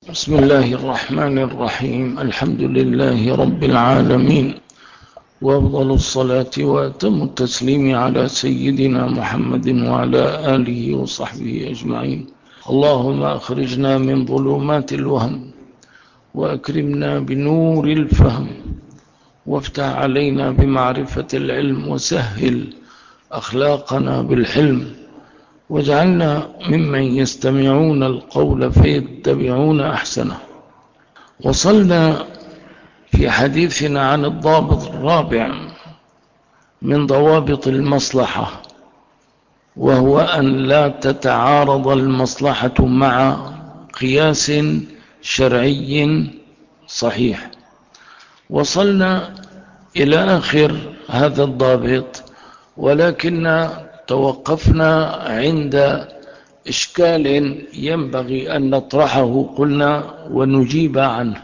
بسم الله الرحمن الرحيم. الحمد لله رب العالمين، وأفضل الصلاة وأتم التسليم على سيدنا محمد وعلى آله وصحبه أجمعين. اللهم أخرجنا من ظلمات الوهم وأكرمنا بنور الفهم، وافتح علينا بمعرفة العلم، وسهل أخلاقنا بالحلم، واجعلنا ممن يستمعون القول فيتبعون أحسنه. وصلنا في حديثنا عن الضابط الرابع من ضوابط المصلحة، وهو أن لا تتعارض المصلحة مع قياس شرعي صحيح. وصلنا إلى آخر هذا الضابط، ولكن توقفنا عند إشكال ينبغي أن نطرحه قلنا ونجيب عنه.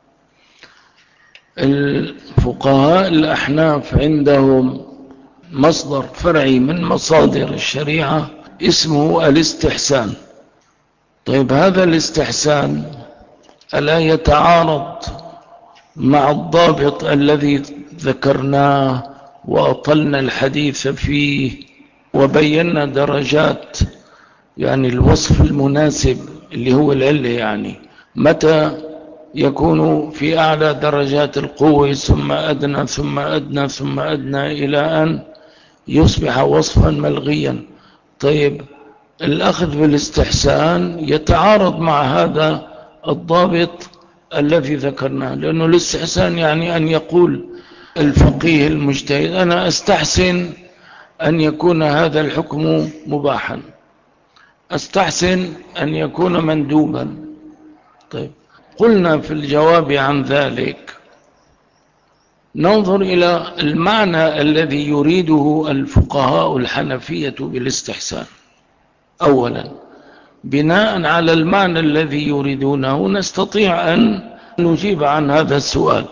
الفقهاء الأحناف عندهم مصدر فرعي من مصادر الشريعة اسمه الاستحسان. طيب، هذا الاستحسان ألا يتعارض مع الضابط الذي ذكرناه وأطلنا الحديث فيه وبينا درجات، يعني الوصف المناسب اللي هو العلة، يعني متى يكون في أعلى درجات القوة ثم أدنى ثم أدنى ثم أدنى إلى أن يصبح وصفا ملغيا. طيب، الأخذ بالاستحسان يتعارض مع هذا الضابط الذي ذكرناه، لأنه الاستحسان يعني أن يقول الفقيه المجتهد أنا أستحسن أن يكون هذا الحكم مباحا، أستحسن أن يكون مندوبا. طيب، قلنا في الجواب عن ذلك ننظر إلى المعنى الذي يريده الفقهاء الحنفية بالاستحسان. أولا، بناء على المعنى الذي يريدونه نستطيع أن نجيب عن هذا السؤال.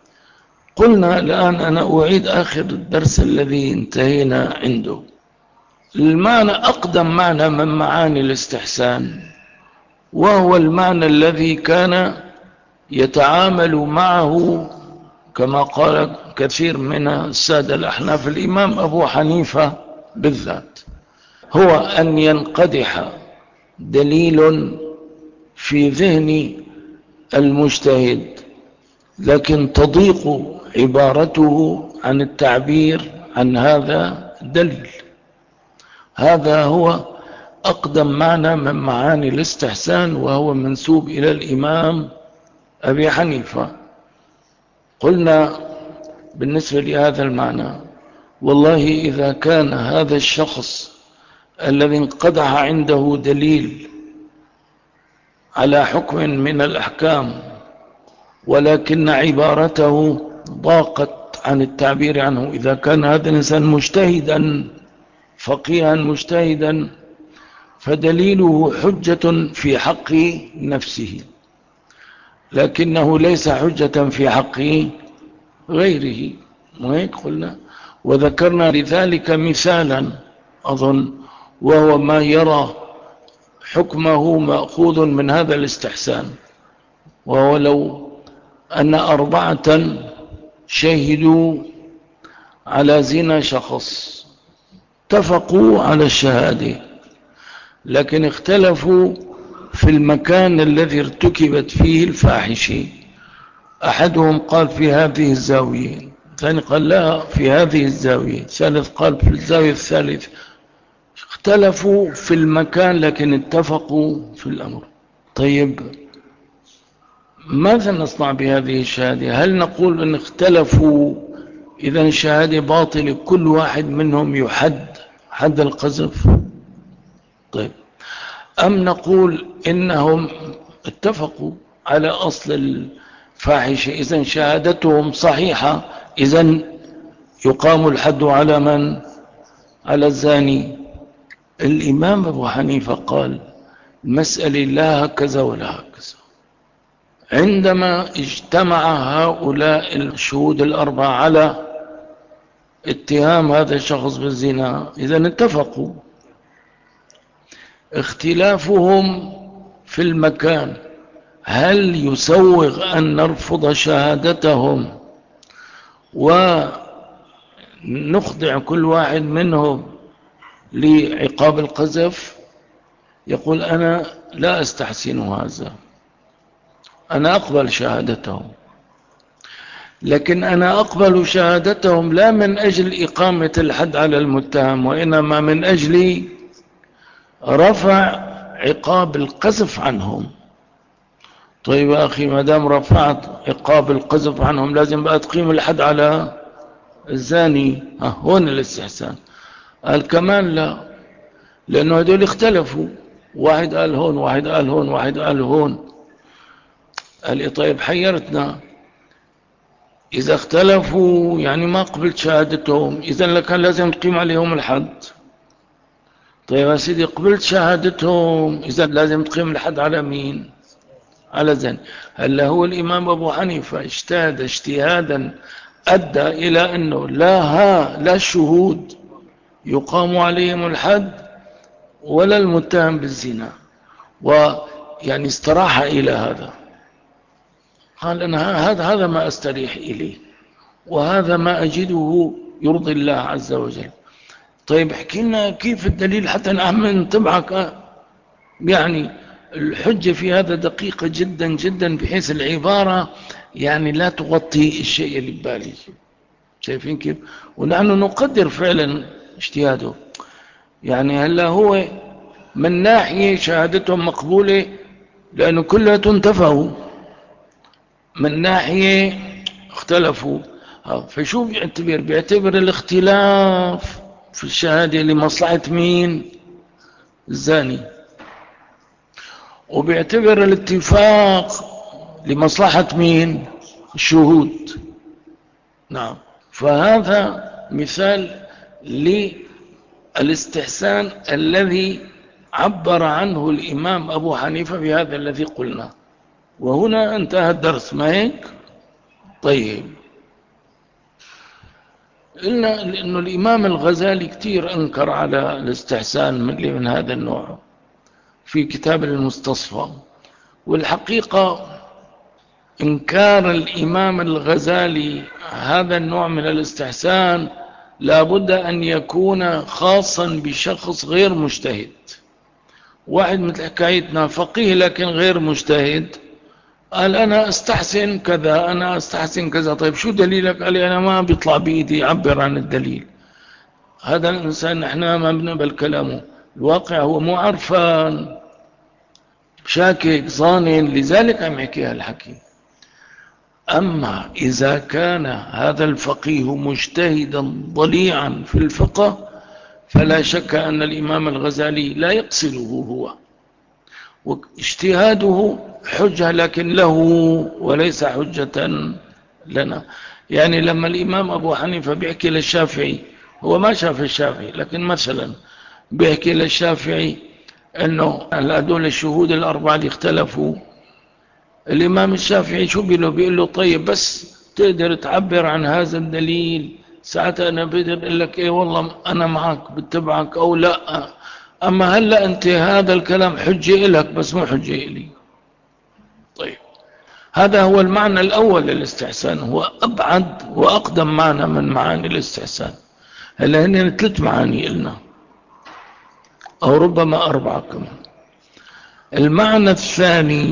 قلنا الآن أنا أعيد آخر الدرس الذي انتهينا عنده. المعنى أقدم معنى من معاني الاستحسان، وهو المعنى الذي كان يتعامل معه كما قال كثير من السادة الأحناف، الإمام أبو حنيفة بالذات، هو أن ينقدح دليل في ذهن المجتهد، لكن تضيق عبارته عن التعبير عن هذا الدليل. هذا هو أقدم معنى من معاني الاستحسان، وهو منسوب إلى الإمام أبي حنيفة. قلنا بالنسبة لهذا المعنى والله إذا كان هذا الشخص الذي انقدح عنده دليل على حكم من الأحكام، ولكن عبارته ضاقت عن التعبير عنه، إذا كان هذا الإنسان مجتهدا فقيها مجتهدا فدليله حجة في حق نفسه، لكنه ليس حجة في حق غيره. وهيك قلنا، وذكرنا لذلك مثالا أظن، وهو ما يرى حكمه مأخوذ من هذا الاستحسان، وهو لو أن 4 شهدوا على زنا شخص، اتفقوا على الشهادة، لكن اختلفوا في المكان الذي ارتكبت فيه الفاحشة. أحدهم قال في هذه الزاوية، الثاني قال لا في هذه الزاوية، الثالث قال في الزاوية الثالثة. اختلفوا في المكان لكن اتفقوا في الأمر. طيب، ماذا نصنع بهذه الشهادة؟ هل نقول ان اختلفوا إذن الشهادة باطلة، كل واحد منهم يحد حد القذف؟ طيب، أم نقول إنهم اتفقوا على أصل الفاحشة، إذن شهادتهم صحيحة، إذن يقام الحد على من؟ على الزاني. الإمام أبو حنيفة قال المسألة لا هكذا ولا هكذا. عندما اجتمع هؤلاء الشهود 4 على اتهام هذا الشخص بالزنا، إذن اتفقوا. اختلافهم في المكان هل يسوغ أن نرفض شهادتهم ونخضع كل واحد منهم لعقاب القذف؟ يقول أنا لا أستحسن هذا، أنا أقبل شهادتهم، لكن أنا أقبل شهادتهم لا من أجل إقامة الحد على المتهم، وإنما من أجل رفع عقاب القذف عنهم. طيب يا أخي، ما دام رفعت عقاب القذف عنهم لازم بقى تقيم الحد على الزاني. هون الاستحسان. قال كمان لا، لأنه هذول اختلفوا، واحد قال هون واحد قال هون واحد قال هون. قال لي طيب حيرتنا، إذا اختلفوا يعني ما قبلت شهادتهم، إذا لكان لازم تقيم عليهم الحد. طيب يا سيدي قبلت شهادتهم، إذا لازم تقيم الحد على مين؟ على زن. هل هو الإمام أبو حنيفة اجتهد اجتهادا أدى إلى أنه لا الشهود يقام عليهم الحد ولا المتهم بالزنا، ويعني استراح إلى هذا. قال أنا هذا ما أستريح إليه، وهذا ما أجده يرضي الله عز وجل. طيب احكي لنا كيف الدليل حتى نأمن تبعك. يعني الحجة في هذا دقيقة جدا جدا، بحيث العبارة يعني لا تغطي الشيء اللي ببالي. شايفين كيف؟ ونحن نقدر فعلا اجتهاده. يعني هلا هو من ناحية شهادتهم مقبولة لأنه كلها تنتفعوا، من ناحية اختلفوا. فشو بيعتبر الاختلاف في الشهادة لمصلحة مين؟ الزاني. وبيعتبر الاتفاق لمصلحة مين؟ الشهود. نعم. فهذا مثال للاستحسان الذي عبر عنه الإمام أبو حنيفة بهذا الذي قلنا. وهنا انتهى الدرس، ما هيك؟ طيب، قلنا لأنه الإمام الغزالي كتير أنكر على الاستحسان من هذا النوع في كتاب المستصفى. والحقيقة إنكار الإمام الغزالي هذا النوع من الاستحسان لابد أن يكون خاصا بشخص غير مجتهد. واحد مثل حكايتنا فقيه لكن غير مجتهد، قال أنا أستحسن كذا، أنا أستحسن كذا. طيب شو دليلك؟ قال لي أنا ما بيطلع بإيدي أعبر عن الدليل. هذا الإنسان نحن ما بنقبل كلامه، الواقع هو مو عرفان، شاكك ظانن، لذلك عم يحكي الحكي. أما إذا كان هذا الفقيه مجتهدا ضليعا في الفقه فلا شك أن الإمام الغزالي لا يقصده هو، واجتهاده حجة لكن له وليس حجة لنا. يعني لما الإمام أبو حنيفة بيحكي للشافعي، هو ما شاف الشافعي لكن مثلا بيحكي للشافعي أنه هذول الشهود الأربعة اللي اختلفوا، الإمام الشافعي شو بيقول له طيب بس تقدر تعبر عن هذا الدليل، ساعتها أنا بقدر أقول لك إيه والله أنا معك بتبعك أو لا. أما هلأ أنت هذا الكلام حجة لك بس مو حجة لي. طيب، هذا هو المعنى الأول للاستحسان، هو أبعد وأقدم معنى من معاني الاستحسان. هلا هنا 3 معاني لنا أو ربما 4 كمان. المعنى الثاني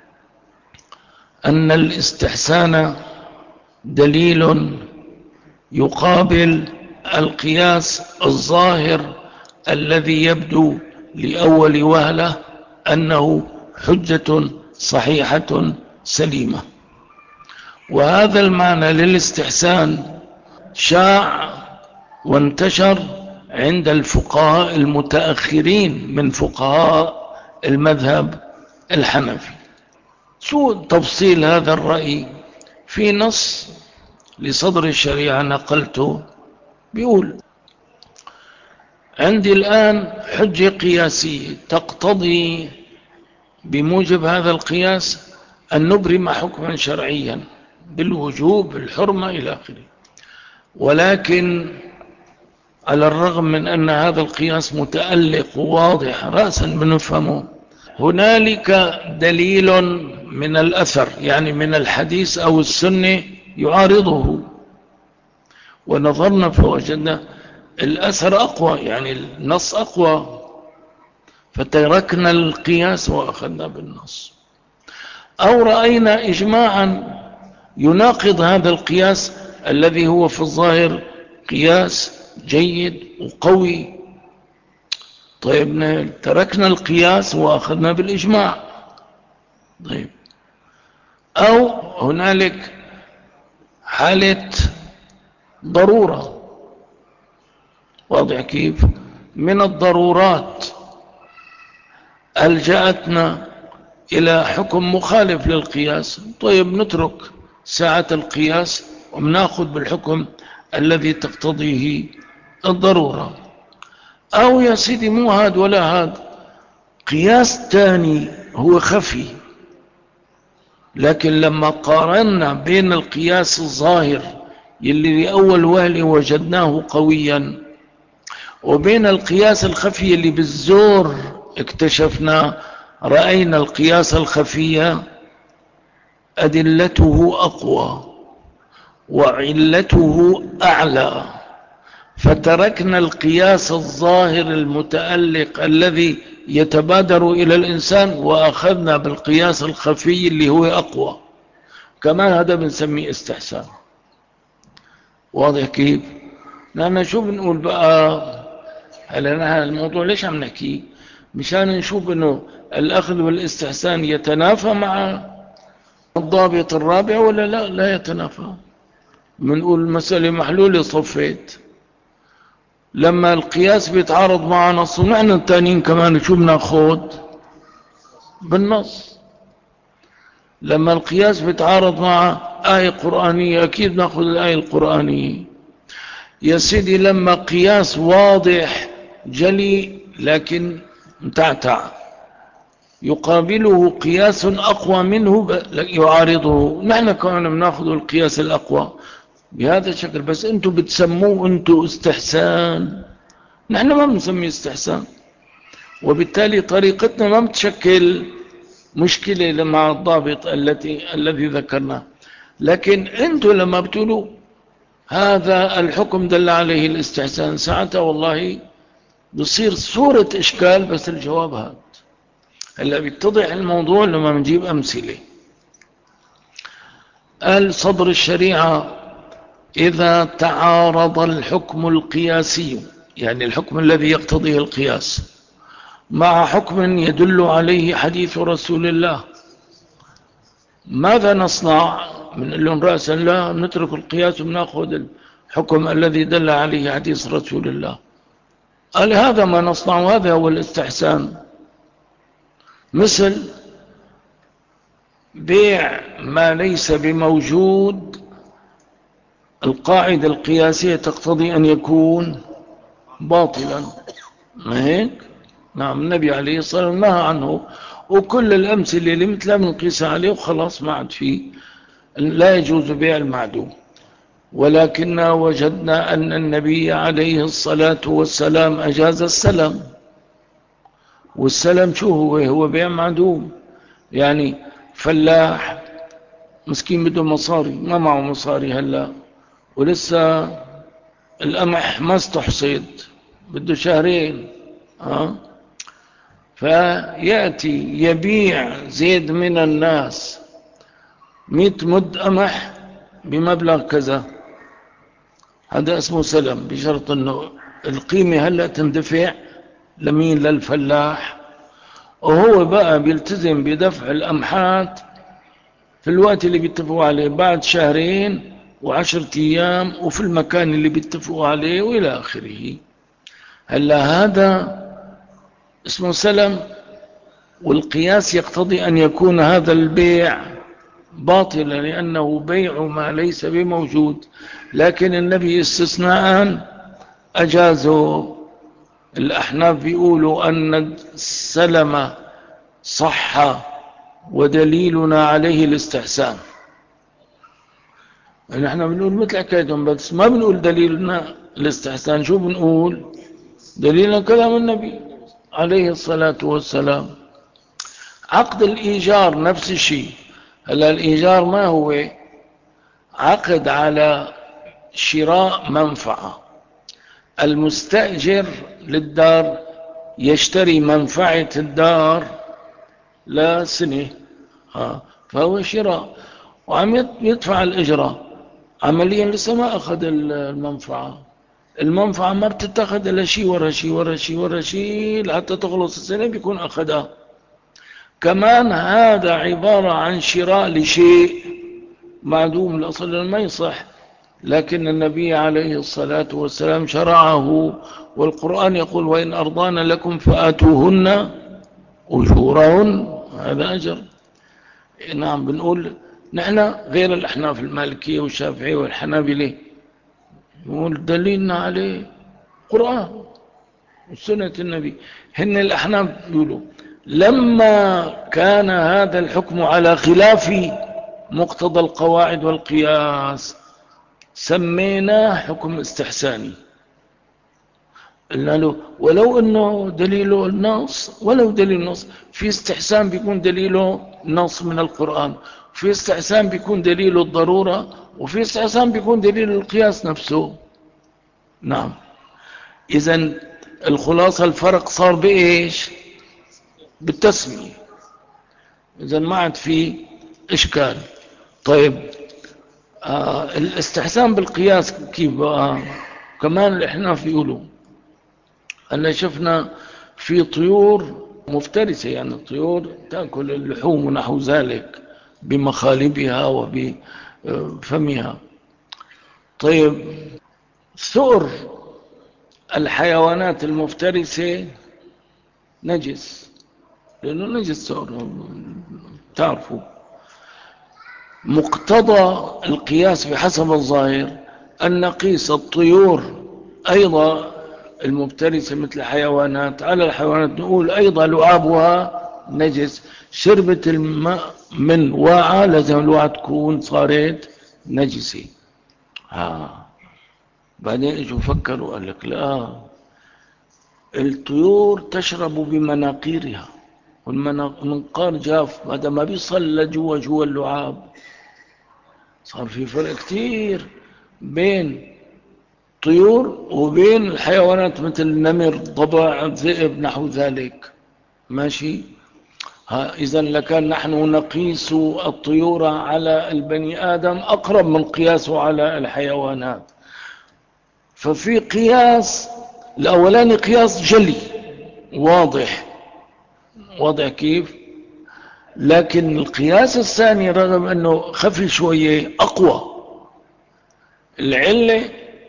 أن الاستحسان دليل يقابل القياس الظاهر الذي يبدو لأول وهلة أنه حجة صحيحة سليمة. وهذا المعنى للاستحسان شاع وانتشر عند الفقهاء المتأخرين من فقهاء المذهب الحنفي. شو تفصيل هذا الرأي؟ في نص لصدر الشريعة نقلته بيقول عندي الآن حجة قياسية تقتضي بموجب هذا القياس أن نبرم حكما شرعيا بالوجوب الحرمة إلى آخره، ولكن على الرغم من أن هذا القياس متألق وواضح رأسا بنفهمه، هنالك دليل من الأثر، يعني من الحديث أو السنة يعارضه، ونظرنا فوجدنا الأثر أقوى، يعني النص أقوى، فتركنا القياس وأخذنا بالنص. أو رأينا إجماعا يناقض هذا القياس الذي هو في الظاهر قياس جيد وقوي، طيب تركنا القياس وأخذنا بالإجماع. طيب، أو هنالك حالة ضرورة، واضح كيف؟ من الضرورات ألجأتنا إلى حكم مخالف للقياس، طيب نترك ساعة القياس ونأخذ بالحكم الذي تقتضيه الضرورة. أو يا سيدي مو هاد ولا هاد، قياس تاني هو خفي، لكن لما قارنا بين القياس الظاهر يلي لأول وهلة وجدناه قويا وبين القياس الخفي اللي بالزور اكتشفنا، رأينا القياس الخفي أدلته أقوى وعلته أعلى، فتركنا القياس الظاهر المتألق الذي يتبادر إلى الإنسان وأخذنا بالقياس الخفي اللي هو أقوى. كمان هذا بنسميه استحسان، واضح كيف؟ لأننا شو بنقول بقى هلا نحن الموضوع ليش عم نحكي؟ مشان نشوف انه الأخذ والاستحسان يتنافى مع الضابط الرابع ولا لا، لا يتنافى. بنقول المسألة محلولة صفيت، لما القياس بيتعارض مع نص ونحن التانيين كمان شو بناخذ بالنص. لما القياس بيتعارض مع آية قرآنية أكيد ناخذ الآية القرآنية. يا سيدي لما قياس واضح جلي لكن متعتع يقابله قياس أقوى منه يعارضه، نحن كمان بناخذ القياس الأقوى بهذا الشكل، بس انتم بتسموه انتم استحسان، نحن ما بنسميه استحسان، وبالتالي طريقتنا ما بتشكل مشكلة مع الضابط الذي ذكرناه. لكن انتم لما بتقولوا هذا الحكم دل عليه الاستحسان، ساعتها والله بصير صورة إشكال، بس الجواب هذا. هلا بيتضح الموضوع لما بنجيب أمثلة. قال صدر الشريعة إذا تعارض الحكم القياسي، يعني الحكم الذي يقتضيه القياس، مع حكم يدل عليه حديث رسول الله، ماذا نصنع؟ من لهم رأسا لا نترك القياس ونأخذ الحكم الذي دل عليه حديث رسول الله. قال هذا ما نصنع، هذا هو الاستحسان. مثل بيع ما ليس بموجود، القاعدة القياسية تقتضي أن يكون باطلا، ما هيك؟ نعم، النبي عليه الصلاة والسلام نهى عنه، وكل الأمثلة اللي مثلها بنقيسها عليه وخلاص، ما عاد فيه، لا يجوز بيع المعدوم. ولكننا وجدنا أن النبي عليه الصلاة والسلام أجاز السلم، والسلم شو هو بيع معدوم، يعني فلاح مسكين بده مصاري، ما معه مصاري هلا، ولسه القمح ما استحصد، بده شهرين، فيأتي يبيع زيد من الناس 100 مد قمح بمبلغ كذا، هذا اسمه سلم، بشرط انه القيمة هلأ تندفع لمين؟ للفلاح، وهو بقى بيلتزم بدفع القمحات في الوقت اللي بيتفقوا عليه، بعد شهرين و10 أيام وفي المكان اللي بيتفقوا عليه وإلى آخره. هلا هذا اسمه سلم، والقياس يقتضي أن يكون هذا البيع باطلا لأنه بيع ما ليس بموجود، لكن النبي استثناء أجازوا. الأحناف بيقولوا أن السلم صح ودليلنا عليه الاستحسان، نحن بنقول مثل حكايتهم، بس ما بنقول دليلنا الاستحسان، شو بنقول؟ دليلنا كلام النبي عليه الصلاة والسلام. عقد الإيجار نفس الشيء. هلا الإيجار ما هو؟ عقد على شراء منفعة. المستأجر للدار يشتري منفعة الدار لسنة، فهو شراء وعم يدفع الإجرة. عمليا لسه ما أخذ المنفعة ما بتتخذ إلا شيء ورا شيء ورا شيء ورا شيء لحتى تخلص السنة بيكون أخذها. كمان هذا عبارة عن شراء لشيء معدوم الأصل ما يصح، لكن النبي عليه الصلاة والسلام شرعه، والقرآن يقول وإن أرضان لكم فآتوهن أجورهن، هذا أجر. نعم، بنقول نحن غير الأحناف المالكية والشافعية والحنابلة، نقول دليلنا عليه قرآن وسنة النبي. هن الأحناف يقولوا لما كان هذا الحكم على خلاف مقتضى القواعد والقياس سميناه حكم استحساني. قلنا له ولو انه دليله النص، ولو دليل النص، في استحسان بيكون دليله نص من القرآن، في استحسان بيكون دليله الضرورة، وفي استحسان بيكون دليل القياس نفسه. نعم. اذن الخلاصة الفرق صار بإيش؟ بالتسمية. اذن ما عاد في اشكال. طيب الاستحسان بالقياس كيف بقى؟ كمان الأحناف يقولوا أن شفنا في طيور مفترسة، يعني طيور تأكل اللحوم ونحو ذلك بمخالبها وبفمها. طيب ثؤر الحيوانات المفترسة نجس، لأنه نجس ثؤر تعرفوا. مقتضى القياس بحسب الظاهر أن نقيس الطيور أيضا المفترسة مثل الحيوانات على الحيوانات، نقول أيضا لعابها نجس. شربت الماء من واعة لازم الواعة تكون صارت نجسة. بعدين اجوا فكروا قال لك لا، الطيور تشرب بمناقيرها، والمنقار جاف، هذا ما بيصل جوا اللعاب. صار في فرق كتير بين طيور وبين الحيوانات مثل النمر، ضبع، ذئب، نحو ذلك. ماشي. إذن لكان نحن نقيس الطيور على البني آدم أقرب من قياسه على الحيوانات. ففي قياس الأولاني قياس جلي واضح كيف، لكن القياس الثاني رغم أنه خفي شوية أقوى. العلة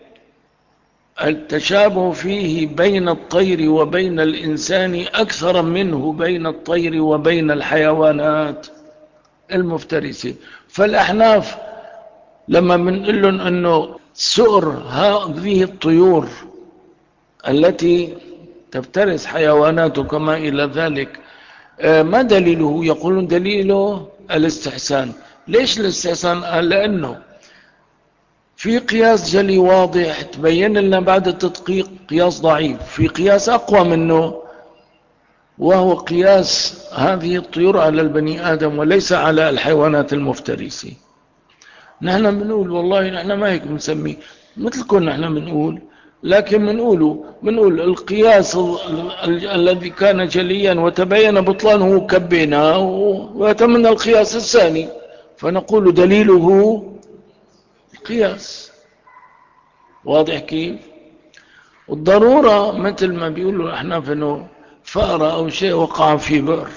التشابه فيه بين الطير وبين الإنسان أكثر منه بين الطير وبين الحيوانات المفترسة. فالأحناف لما بنقول لهم أنه سؤر هذه الطيور التي تفترس حيوانات وكما إلى ذلك ما دليله؟ يقولون دليله الاستحسان. ليش الاستحسان؟ لأنه في قياس جلي واضح تبين لنا بعد التدقيق قياس ضعيف، في قياس أقوى منه وهو قياس هذه الطيور على البني آدم وليس على الحيوانات المفترسة. نحن بنقول والله نحن ما هيك بنسميه مثلكم، نحن بنقول، لكن بنقول القياس الذي كان جليا وتبين بطلانه كبيناه ويتمنى القياس الثاني، فنقول دليله القياس. واضح كيف؟ والضرورة مثل ما بيقولوا احنا انه فأرة او شيء وقع في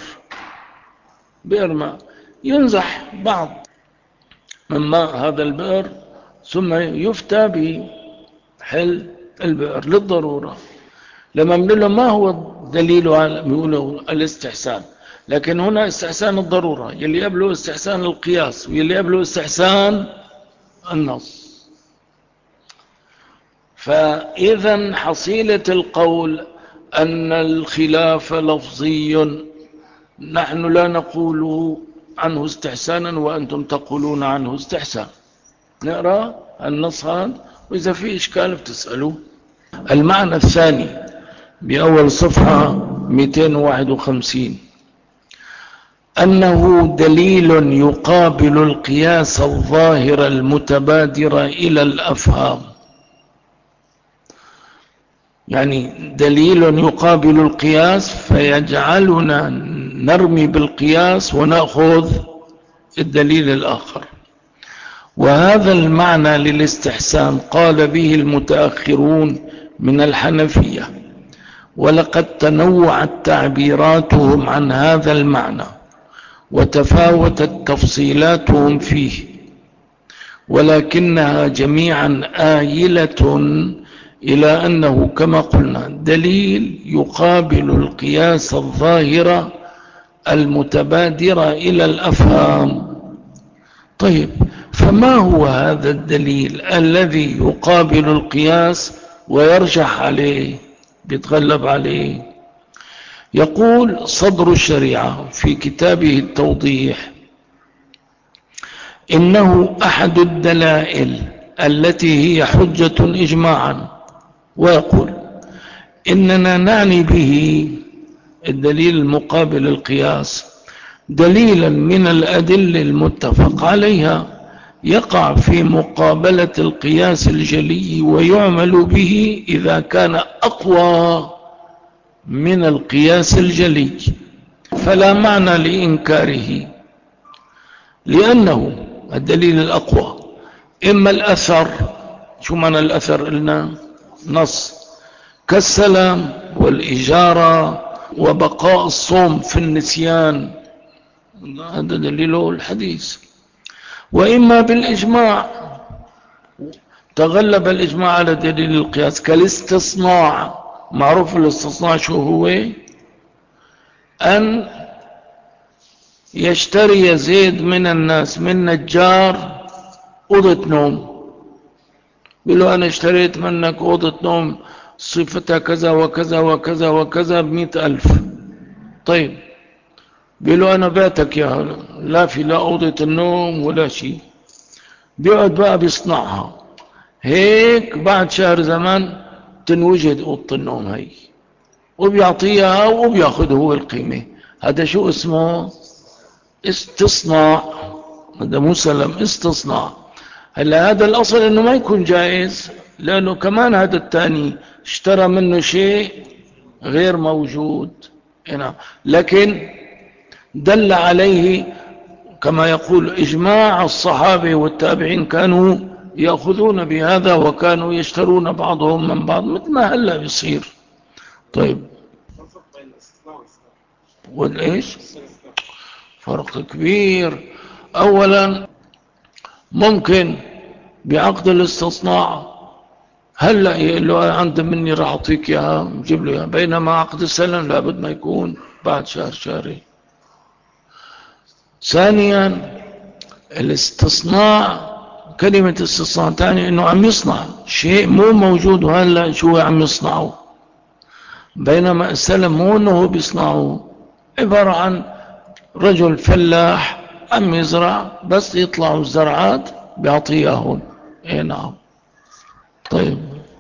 بئر ماء، ينزح بعض من ماء هذا البئر ثم يفتى بحل البئر للضرورة. لما بنقول له ما هو الدليل على بيقولوا الاستحسان، لكن هنا استحسان الضرورة يلي قبله استحسان القياس ويلي قبله استحسان النص. فإذا حصيلة القول أن الخلاف لفظي، نحن لا نقول عنه استحسانا وأنتم تقولون عنه استحسان. نقرأ النص هذا وإذا في إشكال بتسألوا. المعنى الثاني بأول صفحة 251: أنه دليل يقابل القياس الظاهر المتبادر إلى الأفهام. يعني دليل يقابل القياس فيجعلنا نرمي بالقياس ونأخذ الدليل الآخر. وهذا المعنى للاستحسان قال به المتأخرون من الحنفية، ولقد تنوعت تعبيراتهم عن هذا المعنى وتفاوتت تفصيلاتهم فيه، ولكنها جميعا آيلة إلى أنه كما قلنا دليل يقابل القياس الظاهر المتبادر إلى الأفهام. طيب، فما هو هذا الدليل الذي يقابل القياس ويرجح عليه، بيتغلب عليه؟ يقول صدر الشريعة في كتابه التوضيح: إنه أحد الدلائل التي هي حجة إجماعا. ويقول إننا نعني به الدليل المقابل القياس دليلا من الأدلة المتفق عليها يقع في مقابلة القياس الجلي ويعمل به إذا كان أقوى من القياس الجلي، فلا معنى لإنكاره، لأنه الدليل الأقوى إما الأثر. شو معنى الأثر؟ قلنا نص، كالسلام والإجارة وبقاء الصوم في النسيان، هذا دليله الحديث. وإما بالإجماع، تغلب الإجماع على دليل القياس، كالاستصناع. معروف الاستصناع شو هو؟ أن يشتري زيد من الناس من نجار أوضة نوم، بيقول له أنا اشتريت منك أوضة نوم صفتها كذا وكذا وكذا وكذا ب100,000. طيب، بيقول له أنا بعتك يا لا في لا أوضة النوم ولا شيء. بيقعد بقى بيصنعها هيك، بعد شهر زمان تنوجد أوضة النوم هي، وبيعطيها وبياخذ هو القيمة. هذا شو اسمه؟ استصناع. هذا مو سلم، استصناع. هلا هذا الأصل إنه ما يكون جائز، لأنه كمان هذا الثاني اشترى منه شيء غير موجود هنا، لكن دل عليه كما يقول إجماع الصحابة والتابعين، كانوا يأخذون بهذا وكانوا يشترون بعضهم من بعض مثل ما هلا بيصير. طيب، والإيش؟ فرق كبير. أولا ممكن بعقد الاستصناع هلا يقول له عند مني راح أعطيك إياها، نجيب له إياها، بينما عقد السلم لابد ما يكون بعد شهر شهرين. ثانيا الاستصناع، كلمة استصناع تعني انه عم يصنع شيء مو موجود وهلا شو عم يصنعه، بينما السلم مو انه هو بيصنعه، عبارة عن رجل فلاح عم يزرع، بس يطلعوا الزرعات بيعطيهن. اي نعم. طيب،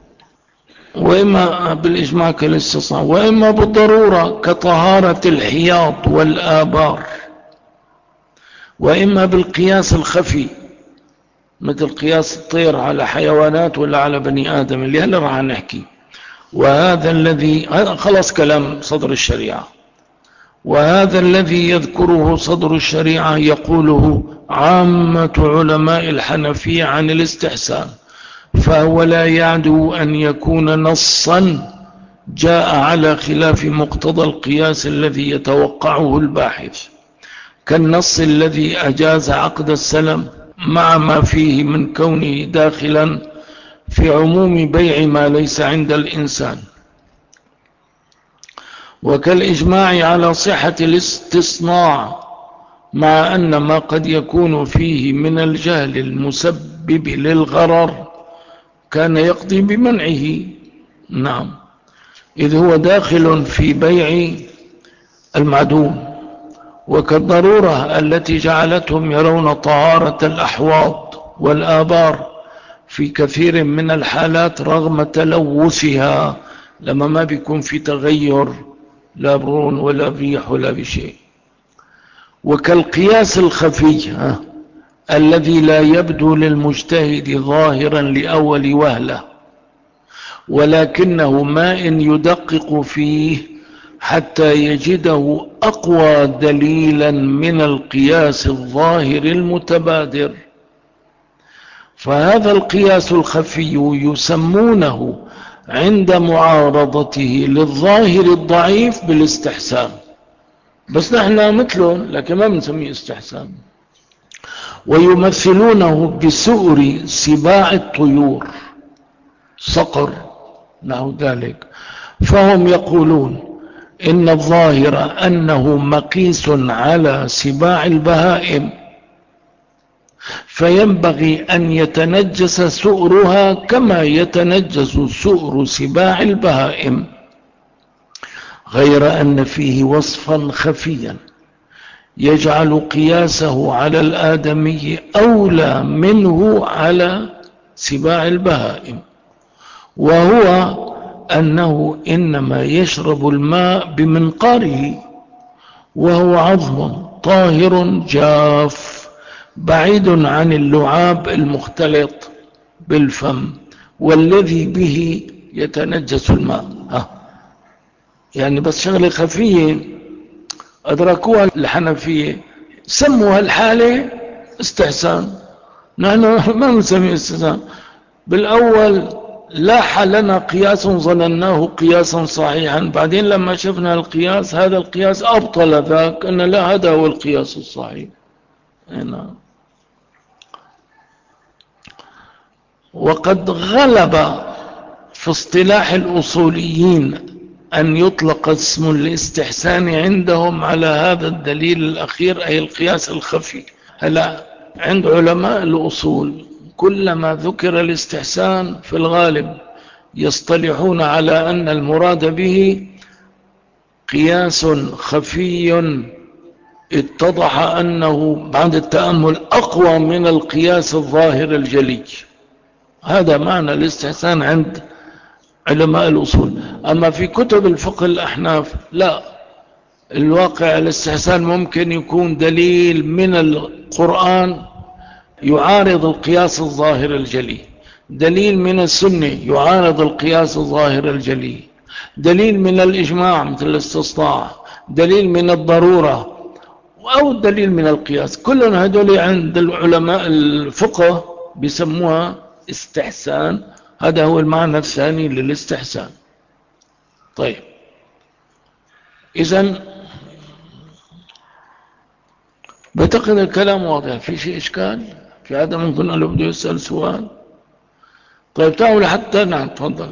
وإما بالإجماع كالاستصناع، وإما بالضرورة كطهارة الحياض والآبار، وإما بالقياس الخفي مثل قياس الطير على حيوانات ولا على بني آدم اللي هلا راح نحكي. وهذا الذي خلص كلام صدر الشريعة، وهذا الذي يذكره صدر الشريعة يقوله عامة علماء الحنفية عن الاستحسان، فهو لا يعدو أن يكون نصا جاء على خلاف مقتضى القياس الذي يتوقعه الباحث، كالنص الذي أجاز عقد السلم مع ما فيه من كونه داخلا في عموم بيع ما ليس عند الإنسان، وكالإجماع على صحة الاستصناع مع أن ما قد يكون فيه من الجهل المسبب للغرر كان يقضي بمنعه. نعم، إذ هو داخل في بيع المعدوم، وكالضرورة التي جعلتهم يرون طهارة الأحواض والآبار في كثير من الحالات رغم تلوثها، لما ما بيكون في تغير لا برون ولا بريح ولا بشيء. وكالقياس الخفي الذي لا يبدو للمجتهد ظاهرا لأول وهلة، ولكنه ما إن يدقق فيه حتى يجده أقوى دليلا من القياس الظاهر المتبادر. فهذا القياس الخفي يسمونه عند معارضته للظاهر الضعيف بالاستحسان، بس نحن مثله لكن ما بنسميه استحسان. ويمثلونه بسؤر سباع الطيور، صقر نحو ذلك. فهم يقولون إن الظاهر أنه مقيس على سباع البهائم، فينبغي أن يتنجس سؤرها كما يتنجس سؤر سباع البهائم، غير أن فيه وصفا خفيا يجعل قياسه على الآدمي أولى منه على سباع البهائم، وهو أنه إنما يشرب الماء بمنقاره، وهو عظم طاهر جاف بعيد عن اللعاب المختلط بالفم والذي به يتنجس الماء. يعني بس شغلة خفية أدركوها الحنفية، سموها الحالة استحسان، نحن ما نسميه استحسان. بالأول لاح لنا قياس ظنناه قياسا صحيحا، بعدين لما شفنا القياس هذا القياس أبطل ذاك، أن لا هذا هو القياس الصحيح هنا. وقد غلب في اصطلاح الأصوليين أن يطلق اسم الاستحسان عندهم على هذا الدليل الأخير، أي القياس الخفي. هلا عند علماء الأصول كلما ذكر الاستحسان في الغالب يصطلحون على أن المراد به قياس خفي اتضح أنه بعد التأمل أقوى من القياس الظاهر الجلي. هذا معنى الاستحسان عند علماء الأصول. أما في كتب الفقه الأحناف لا، الواقع الاستحسان ممكن يكون دليل من القرآن يعارض القياس الظاهر الجلي، دليل من السنة يعارض القياس الظاهر الجلي، دليل من الإجماع مثل الاستصناع، دليل من الضرورة، أو دليل من القياس. كل هذول عند العلماء الفقه بيسموها استحسان. هذا هو المعنى الثاني للاستحسان. طيب إذن بعتقد الكلام واضح، في شيء إشكال في هذا؟ ممكن أنه بده يسأل سؤال. طيب تعالوا حتى نعم تفضل.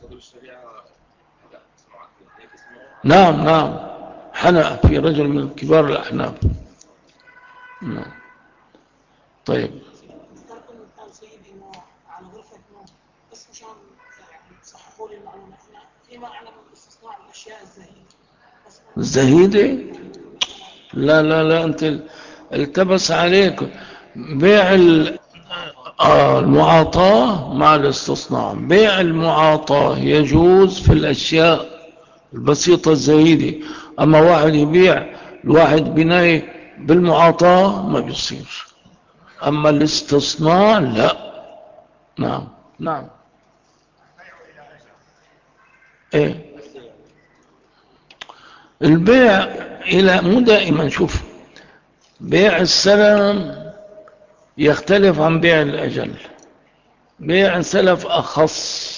نعم نعم حنأ في رجل من كبار الأحناف. نعم. طيب الزهيدة لا لا لا، أنت التبس عليك بيع المعاطاة مع الاستصناع. بيع المعاطاة يجوز في الأشياء البسيطة الزهيدة، أما واحد يبيع الواحد بناية بالمعاطاة ما بيصير، أما الاستصناع لا. نعم نعم. ايه البيع إلى مو دائما. شوف، بيع السلم يختلف عن بيع الأجل. بيع السلف أخص.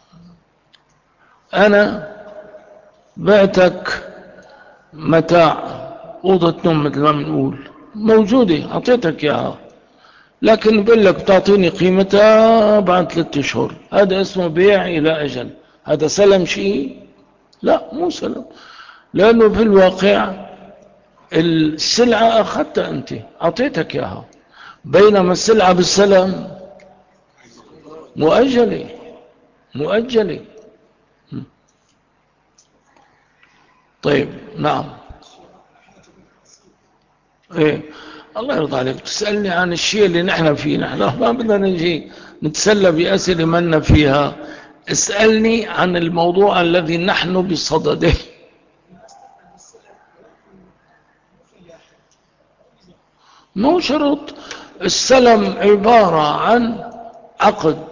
أنا بعتك متاع أوضة نوم مثل ما بنقول موجودة، أعطيتك إياها، لكن بقول لك تعطيني قيمتها بعد 3 أشهر. هذا اسمه بيع إلى أجل. هذا سلم شيء؟ لا مو سلم، لأنه في الواقع السلعة أخذتها أنت، أعطيتك إياها، بينما السلعة بالسلم مؤجلة. مؤجلة. طيب نعم. ايه الله يرضى عليك، تسألني عن الشيء اللي نحن فيه. نحن ما بدنا نجي نتسلى بأسئلة منا فيها. اسألني عن الموضوع الذي نحن بصدده. مو شرط. السلم عبارة عن عقد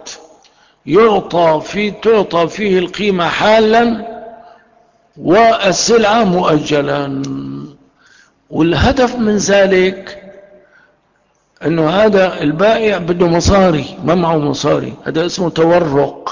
تعطى فيه القيمة حالا والسلعة مؤجلا، والهدف من ذلك انه هذا البائع بده مصاري، ما معه مصاري، هذا اسمه تورق،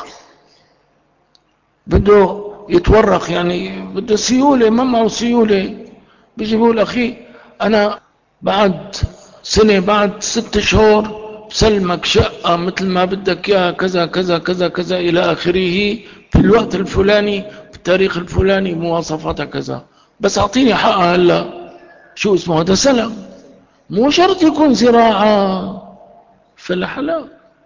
بده يتورق يعني بده سيولة، ما معه سيولة، بيجي بيقول اخي انا بعد سنة بعد 6 شهور بسلمك شقة مثل ما بدك اياها كذا كذا كذا كذا الى اخره في الوقت الفلاني بالتاريخ الفلاني مواصفاتها كذا، بس اعطيني حقها هلا. شو اسمه هذا؟ سلم. مو شرط يكون زراعة فلاحة، لا.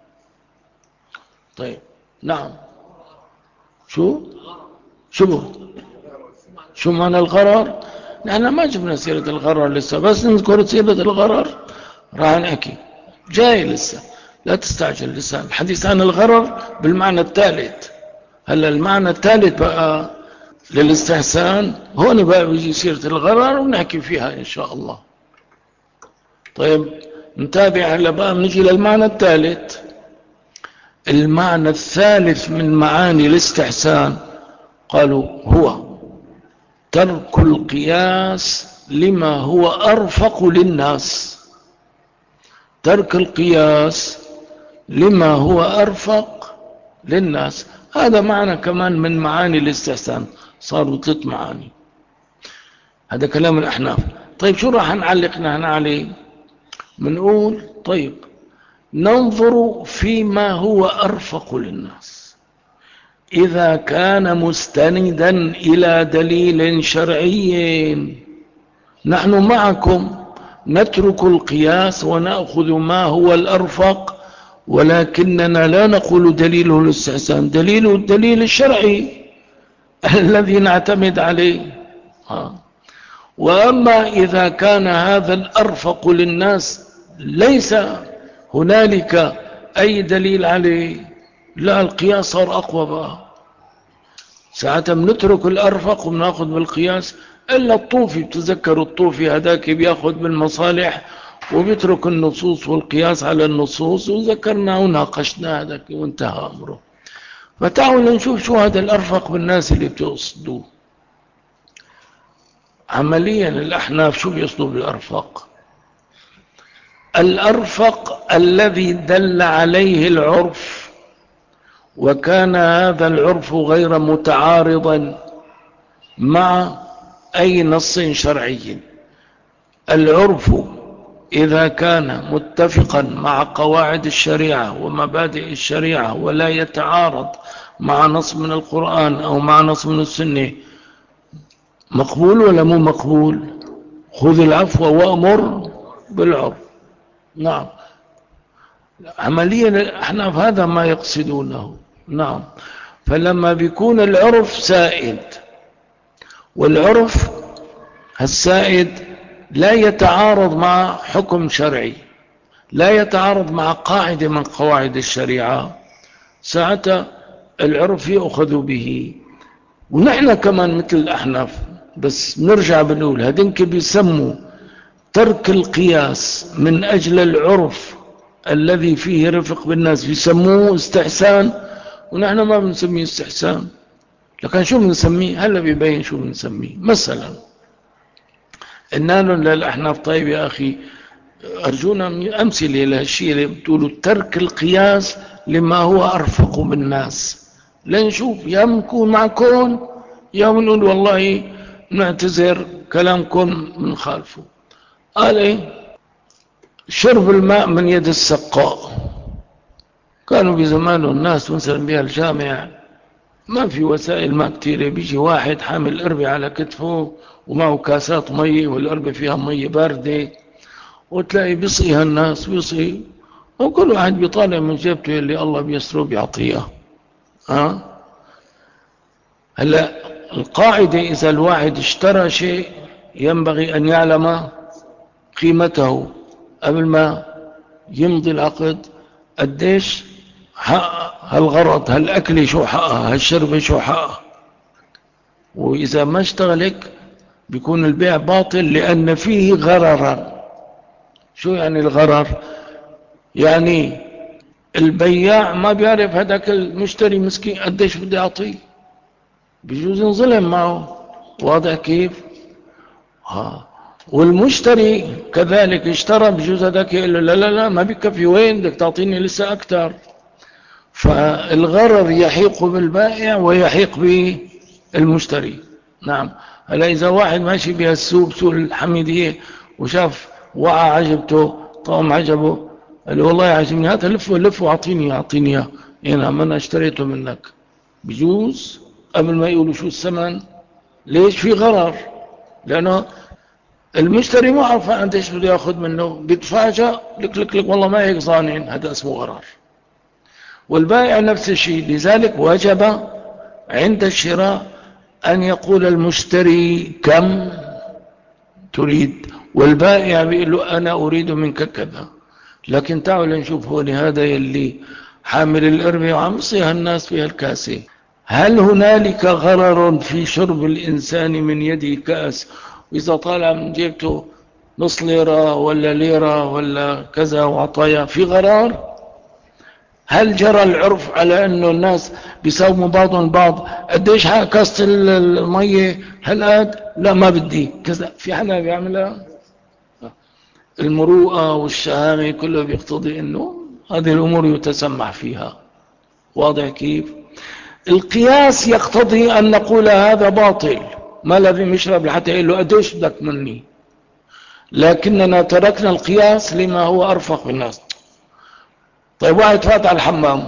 طيب نعم. شو شو شو معنى الغرر؟ نحن ما جبنا سيرة الغرر لسه، بس نذكر سيرة الغرر راح نحكي جاي لسه، لا تستعجل، لسه الحديث عن الغرر بالمعنى الثالث. هلا المعنى الثالث بقى للاستحسان، هون بقى بيجي سيرة الغرر ونحكي فيها إن شاء الله. طيب نتابع هلا بقى، بنجي للمعنى الثالث. المعنى الثالث من معاني الاستحسان قالوا هو ترك القياس لما هو أرفق للناس. ترك القياس لما هو أرفق للناس، هذا معنى كمان من معاني الاستحسان. صاروا 3 معاني، هذا كلام الأحناف. طيب شو راح نعلق نحن عليه؟ منقول طيب ننظر فيما هو أرفق للناس إذا كان مستندا إلى دليل شرعي. نحن معكم نترك القياس ونأخذ ما هو الأرفق، ولكننا لا نقول دليله الاستحسان، دليله الدليل الشرعي الذي نعتمد عليه. وأما إذا كان هذا الأرفق للناس ليس هنالك أي دليل عليه، لا، القياس صار أقوى بقى، ساعتها بنترك الأرفق وبناخذ بالقياس. إلا الطوفي، بتذكروا الطوفي هذاك بياخذ بالمصالح وبيترك النصوص والقياس على النصوص، وذكرنا وناقشنا هذاك وانتهى أمره. فتعالوا نشوف شو هذا الأرفق بالناس اللي بتقصدوه. عمليا الأحناف شو بيقصدوا بالأرفق؟ الأرفق الذي دل عليه العرف، وكان هذا العرف غير متعارضا مع أي نص شرعي. العرف إذا كان متفقا مع قواعد الشريعة ومبادئ الشريعة ولا يتعارض مع نص من القرآن أو مع نص من السنة، مقبول ولا مو مقبول؟ خذ العفو وأمر بالعرف. نعم، عمليا احنا في هذا ما يقصدونه. نعم، فلما بيكون العرف سائد، والعرف السائد لا يتعارض مع حكم شرعي، لا يتعارض مع قاعدة من قواعد الشريعة، ساعتها العرف يأخذ به. ونحن كمان مثل الأحناف، بس نرجع بنقول هذنك بيسموا ترك القياس من أجل العرف الذي فيه رفق بالناس بيسموه استحسان، ونحن ما بنسميه استحسان. لكن شو بنسميه؟ هلا بيبين شو بنسميه. مثلا إننا للأحناف، طيب يا أخي أرجونا أمثلة لهالشيء اللي بتقولوا ترك القياس لما هو أرفق بالناس، لنشوف يا منكون معكم يا منقول والله نعتذر كلامكم من خالفه. قال ايه؟ شرب الماء من يد السقاء. كانوا بزمانه الناس مثلا بها الجامع ما في وسائل ماء كتيرة، بيجي واحد حامل قربة على كتفه ومعه كاسات مي، والقربة فيها مي باردة، وتلاقي بيسقيها الناس بيسقي، وكل واحد بيطالع من جيبته اللي الله بيسره بيعطيها. هلا القاعدة إذا الواحد اشترى شيء ينبغي أن يعلم قيمته قبل ما يمضي العقد. قديش حق هالغرض، هالأكل شو حقها، هالشرب شو حقها. وإذا ما اشتغلك بيكون البيع باطل لأن فيه غررا. شو يعني الغرر؟ يعني البياع ما بيعرف هذاك المشتري مسكين قديش بده يعطيه، بجوز ينظلم معه. واضح كيف؟ والمشتري كذلك اشترى، بجوز هذاك يقول له لا لا لا ما بيكفي، وين بدك تعطيني لسه اكثر. فالغرر يحيق بالبائع ويحيق بالمشتري. نعم. هلا اذا واحد ماشي بهالسوق، سوق الحميدية، وشاف وقع عجبته طعم عجبه، قال له والله عجبني، هات لف ولف واعطيني اياه. نعم انا اشتريته منك. بجوز قبل ما يقولوا شو الثمن. ليش؟ في غرر. لانه المشتري ما عرف انت ايش بده ياخذ منه، بيتفاجأ لك والله ما هيك ظانين، هذا اسمه غرر. والبائع نفس الشيء. لذلك وجب عند الشراء أن يقول المشتري كم تريد، والبائع بيقول له أنا أريد منك كذا. لكن تعالوا نشوف هون، هذا يلي حامل الإرمي وعم يصيها الناس في الكاسة. هل هنالك غرر في شرب الإنسان من يده كأس، وإذا طالع من جيبته نص ليرة ولا ليرة ولا كذا وعطايا، في غرار؟ هل جرى العرف على انه الناس بيساوموا بعضهم بعض؟ قديش كاسة المية هالقد؟ لا ما بدي كذا. في حدا بيعملها؟ المروءة والشهامة كله بيقتضي انه هذه الامور يتسمح فيها. واضح كيف؟ القياس يقتضي ان نقول هذا باطل، ما لازم يشرب لحتى يقول له قديش بدك مني. لكننا تركنا القياس لما هو ارفق بالناس. طيب واحد فات على الحمام،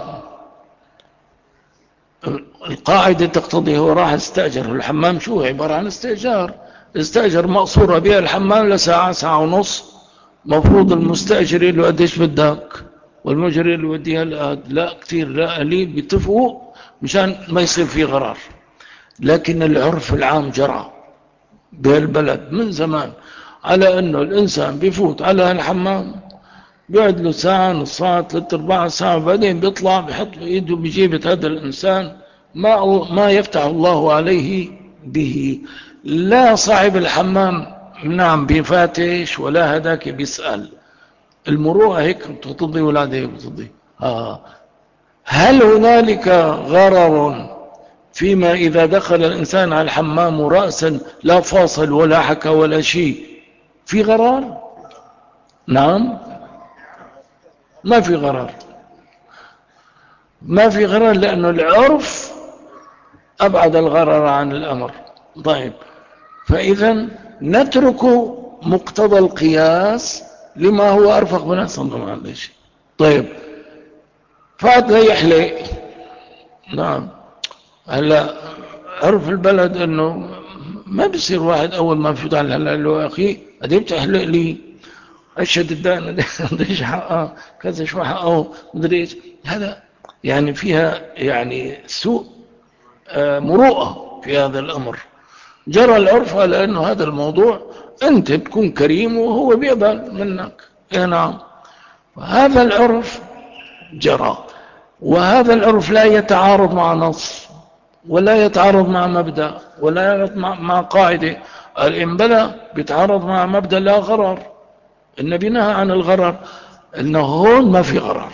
القاعدة تقتضي هو راح استأجر الحمام، شو عبارة عن استأجر مقصورة بها الحمام لساعة، ساعة ونص. مفروض المستأجر له قديش بدك، والمجري اللي وديها الآد لا كتير لا قليل، بيتفقوا مشان ما يصير في غرار. لكن العرف العام جرى بهالبلد من زمان على انه الانسان بيفوت على الحمام، بيقعد له ساعة، نص ساعة، 3/4 ساعة، بعدين بيطلع بيحط ايده بجيبة هذا الانسان ما يفتح الله عليه به. لا صاحب الحمام نعم بيفاتش، ولا هذاك بيسأل. المروءة هيك بتقضي ولا هيك بتقضي. هل هنالك غرر فيما إذا دخل الإنسان على الحمام رأسا لا فاصل ولا حكى ولا شيء؟ في غرار؟ نعم ما في غرار. ما في غرر لأنه العرف أبعد الغرر عن الأمر. طيب، فإذا نترك مقتضى القياس لما هو أرفق بنا صلى الله عليه وسلم. طيب، فات لي يحلق. نعم. هلا عرف البلد انه ما بيصير واحد اول ما بفوت على الحلاق له اخي قد بتحلق لي، اشهد الدقن قديش حقها كذا، شو حقه مدري ايش. هذا يعني فيها يعني سوء مروءة في هذا الامر. جرى العرف على انه هذا الموضوع انت بتكون كريم وهو بيقبل منك. نعم. هذا العرف جرى، وهذا العرف لا يتعارض مع نص، ولا يتعارض مع مبدأ، ولا يتعارض مع قاعدة. إن بلى بيتعارض مع مبدأ لا غرر. النبي نهى عن الغرر، انه هون ما في غرر.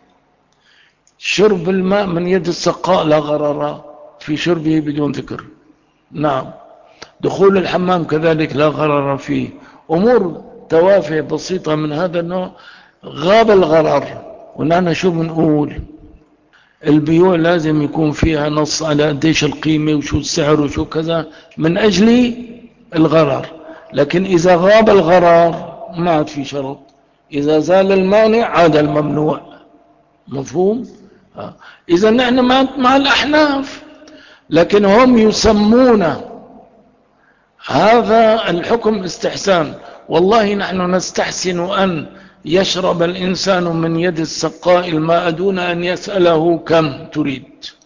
شرب الماء من يد السقاء لا غرر في شربه بدون ذكر. نعم. دخول الحمام كذلك لا غرر فيه. امور توافه بسيطة من هذا النوع غاب الغرر. ونحن شو بنقول؟ البيوع لازم يكون فيها نص على قديش القيمة وشو السعر وشو كذا من أجل الغرر. لكن إذا غاب الغرر ما عاد في شرط. إذا زال المانع عاد الممنوع. مفهوم؟ إذا نحن مع الأحناف، لكن هم يسمون هذا الحكم استحسان. والله نحن نستحسن أن يشرب الإنسان من يد السقاء الماء دون أن يسأله كم تريد،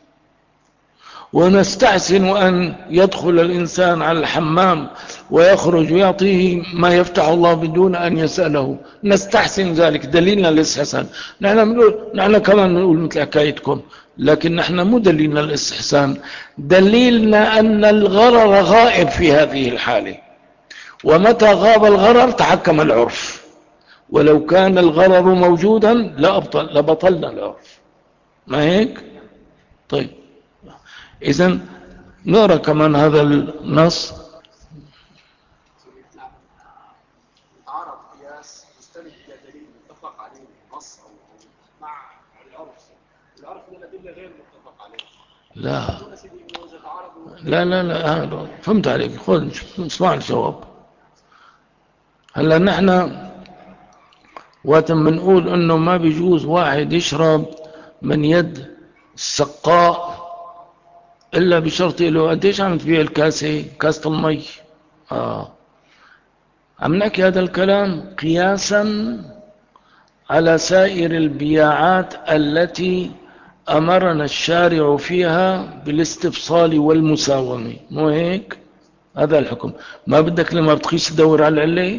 ونستحسن أن يدخل الإنسان على الحمام ويخرج ويعطيه ما يفتح الله بدون أن يسأله. نستحسن ذلك، دليلنا الاستحسان. نحن كمان نقول مثل حكايتكم، لكن نحن مو دليلنا الاستحسان، دليلنا أن الغرر غائب في هذه الحالة. ومتى غاب الغرر تحكم العرف. ولو كان الغرر موجودا لبطلنا العرف، ما هيك؟ طيب، إذن نرى كمان هذا النص. عرض قياس مستند الى دليل متفق عليه نص او مع العرف. العرف ده الادله غير متفق عليه. لا فهمت عليك. خذ اسمع الجواب. هلا نحن وقت بنقول انه ما بيجوز واحد يشرب من يد السقاء الا بشرط له. قديش عم تبيع الكاسه؟ كاسه المي. عم نحكي هذا الكلام قياسا على سائر البياعات التي أمرنا الشارع فيها بالاستفصال والمساومة، مو هيك؟ هذا الحكم. ما بدك لما بتقيس تدور على العلة؟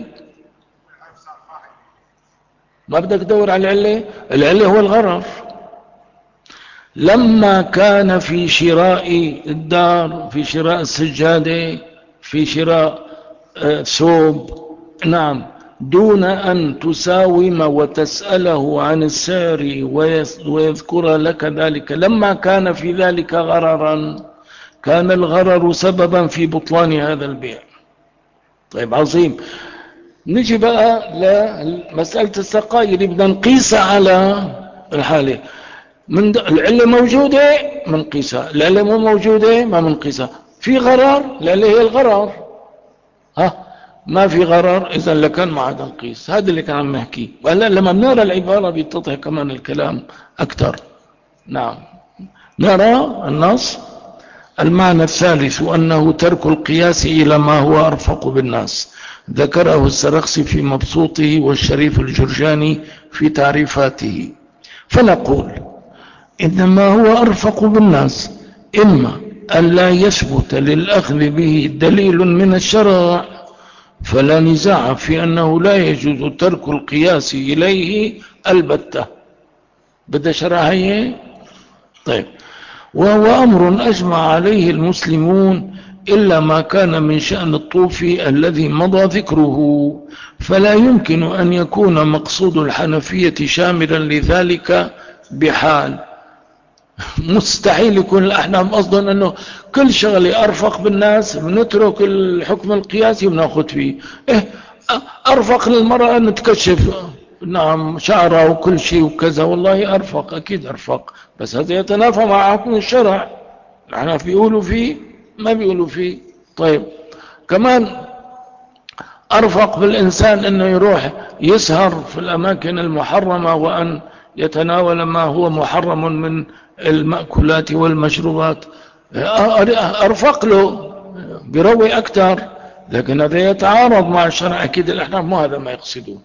ما بدك تدور على العلة؟ العلة هو الغرر. لما كان في شراء الدار، في شراء السجادة، في شراء ثوب، نعم، دون أن تساوم وتسأله عن السعر ويذكر لك ذلك، لما كان في ذلك غررا كان الغرر سببا في بطلان هذا البيع. طيب عظيم. نجي بقى لمسألة السقاية اللي بدنا نقيسها على الحالة. من العلة موجودة منقيسها، العلة مو موجودة ما منقيسها. في غرر، العلة هي الغرر. ما في غرر، إذا لكان ما عاد نقيس. هذا اللي كان عم نحكيه. وهلا لما بنرى العبارة بيتضح كمان الكلام أكثر. نعم، نرى النص. المعنى الثالث أنه ترك القياس إلى ما هو أرفق بالناس، ذكره السرخسي في مبسوطه والشريف الجرجاني في تعريفاته. فنقول إنما هو أرفق بالناس إما أن لا يثبت للأخذ به دليل من الشرع، فلا نزاع في أنه لا يجوز ترك القياس إليه البتة. بدأ شرعه. طيب، وهو أمر أجمع عليه المسلمون إلا ما كان من شأن الطوف الذي مضى ذكره، فلا يمكن أن يكون مقصود الحنفية شاملا لذلك بحال. مستحيل يكون الأحناف أصلا أنه كل شغلة أرفق بالناس بنترك الحكم القياسي ونأخذ فيه. أرفق للمرأة أن تكشف، نعم، شعرها وكل شيء وكذا، والله أرفق، أكيد أرفق، بس هذا يتنافى مع حكم الشرع. الأحناف بيقولوا فيه ما بيقولوا فيه. طيب، كمان أرفق بالإنسان أنه يروح يسهر في الأماكن المحرمة وأن يتناول ما هو محرم من المأكولات والمشروبات، أرفق له، بيروي أكثر. لكن هذا يتعارض مع الشرع، أكيد الأحناف ما هذا ما يقصدون.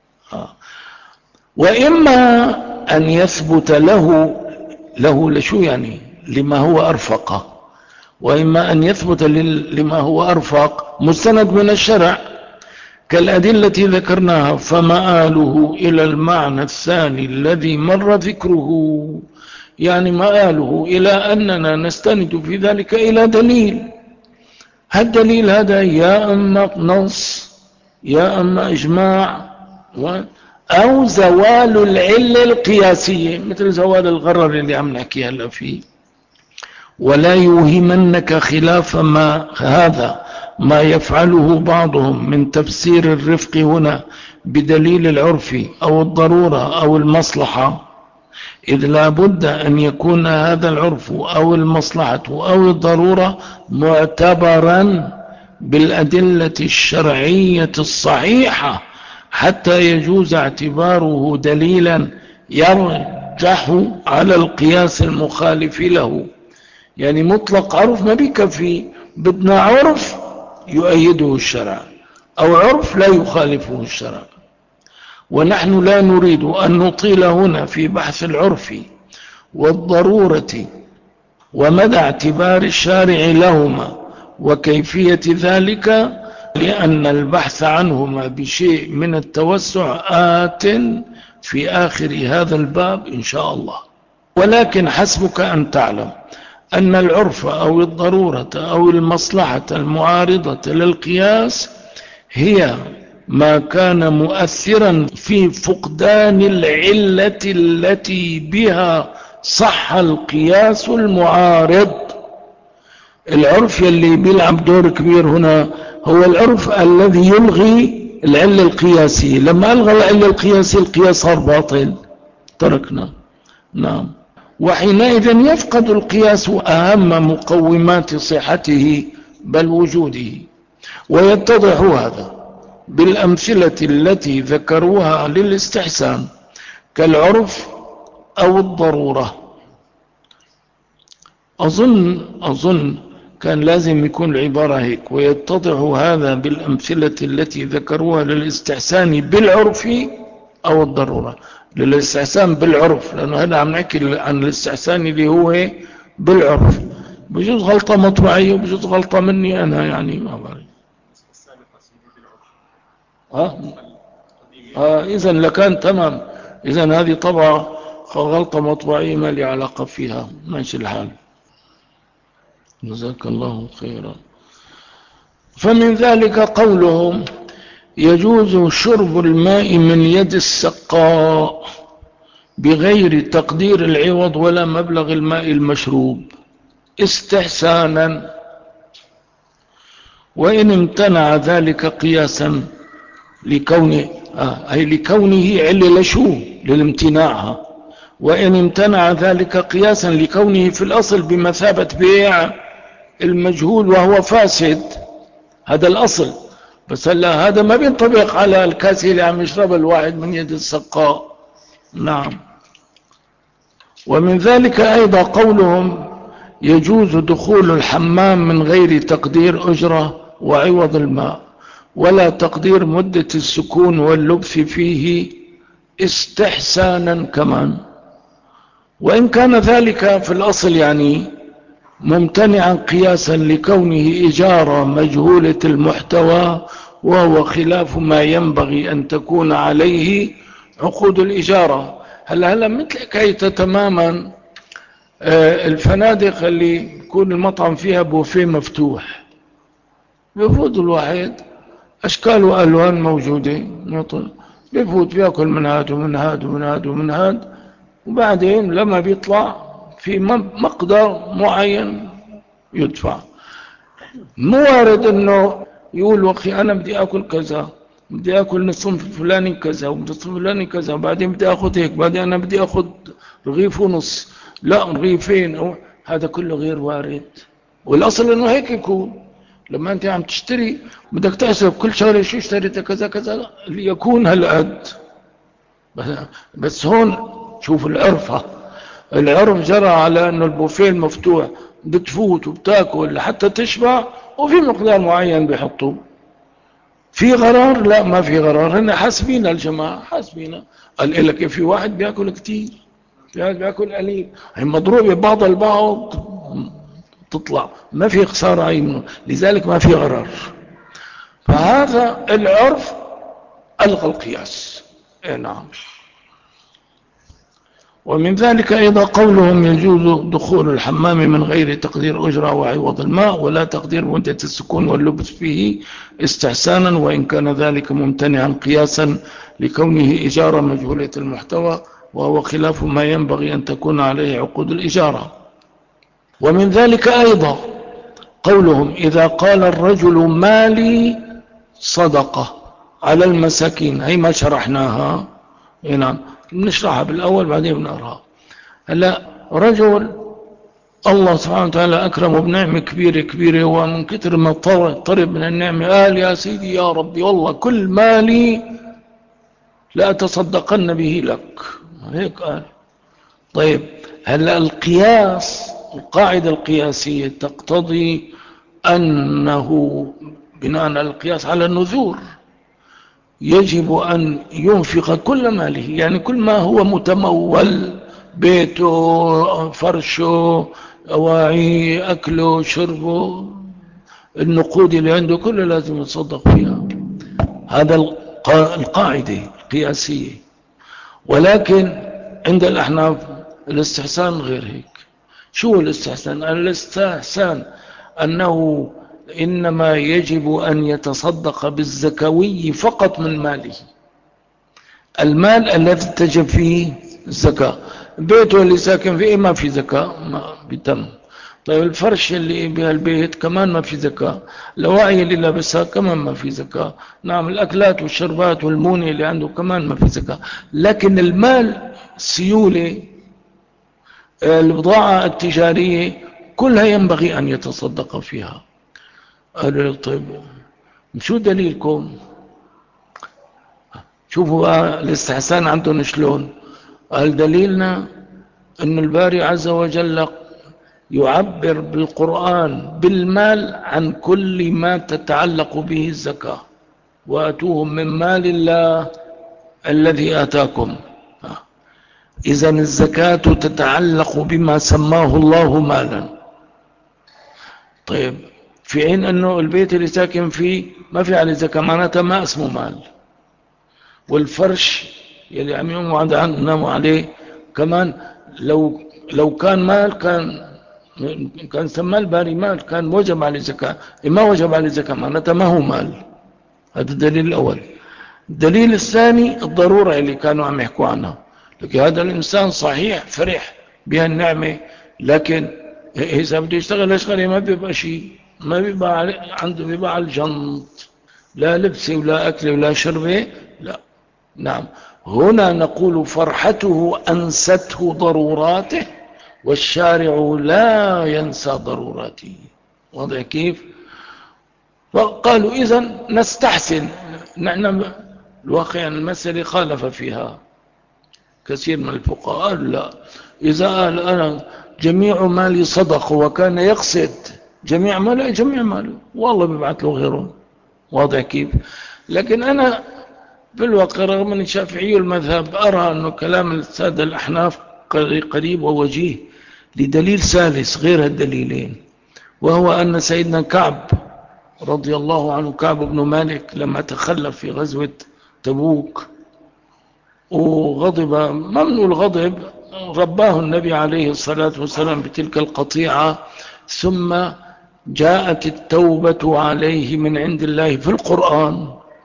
وإما أن يثبت له لشو يعني لما هو أرفق، وإما أن يثبت لما هو أرفق مستند من الشرع كالأدلة ذكرناها، فمآله إلى المعنى الثاني الذي مر ذكره. يعني مآله إلى أننا نستند في ذلك إلى دليل. هالدليل هذا يا أما نص يا أما إجماع أو زوال العلة القياسية، مثل زوال الغرر اللي عم نحكي هلا فيه. ولا يوهمنك خلاف ما يفعله بعضهم من تفسير الرفق هنا بدليل العرف أو الضرورة أو المصلحة، إذ لا بد أن يكون هذا العرف أو المصلحة أو الضرورة معتبرا بالأدلة الشرعية الصحيحة حتى يجوز اعتباره دليلا يرجح على القياس المخالف له. يعني مطلق عرف ما بيكفي، بدنا عرف يؤيده الشرع أو عرف لا يخالفه الشرع. ونحن لا نريد أن نطيل هنا في بحث العرف والضرورة ومدى اعتبار الشارع لهما وكيفية ذلك، لأن البحث عنهما بشيء من التوسع آت في آخر هذا الباب إن شاء الله. ولكن حسبك أن تعلم أن العرف أو الضرورة أو المصلحة المعارضة للقياس هي ما كان مؤثرا في فقدان العلة التي بها صح القياس المعارض. العرف يلي بيلعب دور كبير هنا هو العرف الذي يلغي العلة القياسية. لما ألغى العلة القياسية القياس صار باطل، تركنا. نعم. وحينئذ يفقد القياس أهم مقومات صحته بل وجوده. ويتضح هذا بالأمثلة التي ذكروها للاستحسان كالعرف أو الضرورة. أظن كان لازم يكون العبارة هيك. ويتضح هذا بالأمثلة التي ذكروها للاستحسان بالعرف أو الضرورة. للاستحسان بالعرف لأنه هذا عم نحكي عن الاستحسان اللي هو بالعرف. بجوز غلطة مطبعية وبجوز غلطة مني أنا، يعني ما بعرف. إذن لكان تمام. إذن هذه طبعا غلطة مطبعية ما لي علاقة فيها، ماشي الحال. جزاك الله خيرا. فمن ذلك قولهم يجوز شرب الماء من يد السقاء بغير تقدير العوض ولا مبلغ الماء المشروب استحسانا، وإن امتنع ذلك قياسا لكونه أي لكونه علل شو للامتناعها، وإن امتنع ذلك قياسا لكونه في الأصل بمثابة بيع المجهول وهو فاسد. هذا الأصل، بس هلا هذا ما بينطبق على الكاس اللي عم يشرب الواحد من يد السقاء. نعم. ومن ذلك أيضا قولهم يجوز دخول الحمام من غير تقدير أجرة وعوض الماء ولا تقدير مدة السكون واللبث فيه استحسانا كمان، وإن كان ذلك في الأصل يعني ممتنعا قياسا لكونه إجارة مجهولة المحتوى، وهو خلاف ما ينبغي أن تكون عليه عقود الإجارة. هلا مثل حكاية تماما الفنادق اللي يكون المطعم فيها بوفيه مفتوح، بيفوت الواحد أشكال وألوان موجودة، بيفوت بيأكل من هاد ومن هاد ومن هاد ومن هاد، وبعدين لما بيطلع في مقدار معين يدفع. مو وارد انه يقول وخي انا بدي اكل كذا، بدي اكل الصنف الفلاني كذا والصنف الفلاني كذا، وبعدين بدي اخذ هيك، بعدين انا بدي اخذ رغيف ونص، لا رغيفين، هذا كله غير وارد. والاصل انه هيك يكون. لما انت عم تشتري بدك تحسب كل شغله شو اشتريت كذا كذا ليكون هالقد. بس هون شوف العرف جرى على انه البوفيه المفتوح بتفوت وبتاكل لحتى تشبع، وفي مقدار معين بيحطوه. في غرار؟ لا ما في غرار. هن حاسبين الجماعة، حاسبين. قال لك في واحد بياكل كتير، في واحد بياكل قليل، هي مضروبة بعض البعض تطلع، ما في خسارة عينه، لذلك ما في غرار. فهذا العرف ألغى القياس. نعم. ومن ذلك أيضا قولهم يجوز دخول الحمام من غير تقدير أجرة وعوض الماء ولا تقدير مدة السكون واللبث فيه استحسانا، وإن كان ذلك ممتنعا قياسا لكونه إجارة مجهولة المحتوى، وهو خلاف ما ينبغي أن تكون عليه عقود الإجارة. ومن ذلك أيضا قولهم إذا قال الرجل مالي صدقة على المساكين، هي ما شرحناها. نعم بنشرحها بالأول بعدين بنقراها. هلا رجل الله سبحانه وتعالى أكرمه بنعمة كبيرة، ومن كتر ما طرب من النعمة قال يا سيدي يا ربي والله كل مالي لا أتصدقن به لك، هيك قال. طيب هلا القاعدة القياسية تقتضي أنه بناء على القياس على النذور يجب أن ينفق كل ماله، يعني كل ما هو متمول، بيته، فرشه، أواعيه، أكله، شربه، النقود اللي عنده كله لازم يتصدق فيها. هذا القاعدة القياسية. ولكن عند الأحناف الاستحسان غير هيك. شو الاستحسان؟ الاستحسان أنه إنما يجب أن يتصدق بالزكوي فقط من ماله، المال الذي تجب فيه الزكاة. بيته اللي ساكن فيه ما في زكاة، ما بيتم. طيب الفرش اللي بهالبيت كمان ما في زكاة، الأواعي اللي لابسها كمان ما في زكاة، نعم الأكلات والشربات والمونة اللي عنده كمان ما في زكاة. لكن المال، السيولة، البضاعة التجارية كلها ينبغي أن يتصدق فيها. قالوا طيب شو دليلكم؟ شوفوا الاستحسان عندهم شلون. قال دليلنا أن الباري عز وجل يعبر بالقرآن بالمال عن كل ما تتعلق به الزكاة، وأتوهم من مال الله الذي آتاكم. إذن الزكاة تتعلق بما سماه الله مالا. طيب في حين أنه البيت اللي ساكن فيه ما في عليه زكاة، معناتها ما اسمه مال. والفرش يلي عم يناموا عليه كمان لو كان مال كان سماه الباري مال، كان وجب عليه زكاة. ما وجب عليه زكاة معناتها ما هو مال. هذا الدليل الأول. الدليل الثاني الضرورة اللي كانوا عم يحكوا عنها. لكن هذا الإنسان صحيح فرح بها النعمة، لكن إذا بده يشتغل أشغال ما بيبقى شيء، ما بيبقى عنده، بيبقى على الجنط، لا لبسه ولا أكله ولا شربه. لا، نعم. هنا نقول فرحته أنسته ضروراته، والشارع لا ينسى ضروراته. واضح كيف؟ فقالوا إذن نستحسن. نحن الواقع المسألة خالف فيها كثير من الفقهاء. قالوا لا، إذا قال أنا جميع مالي صدق وكان يقصد جميع ماله والله بيبعث له غيره. واضح كيف؟ لكن أنا بالواقع رغم أن الشافعي المذهب أرى أنه كلام السادة الأحناف قريب ووجيه لدليل ثالث غير الدليلين، وهو أن سيدنا كعب رضي الله عنه، كعب بن مالك، لما تخلف في غزوة تبوك وغضب ممنوع الغضب، رباه النبي عليه الصلاة والسلام بتلك القطيعة، ثم جاءت التوبة عليه من عند الله في القرآن،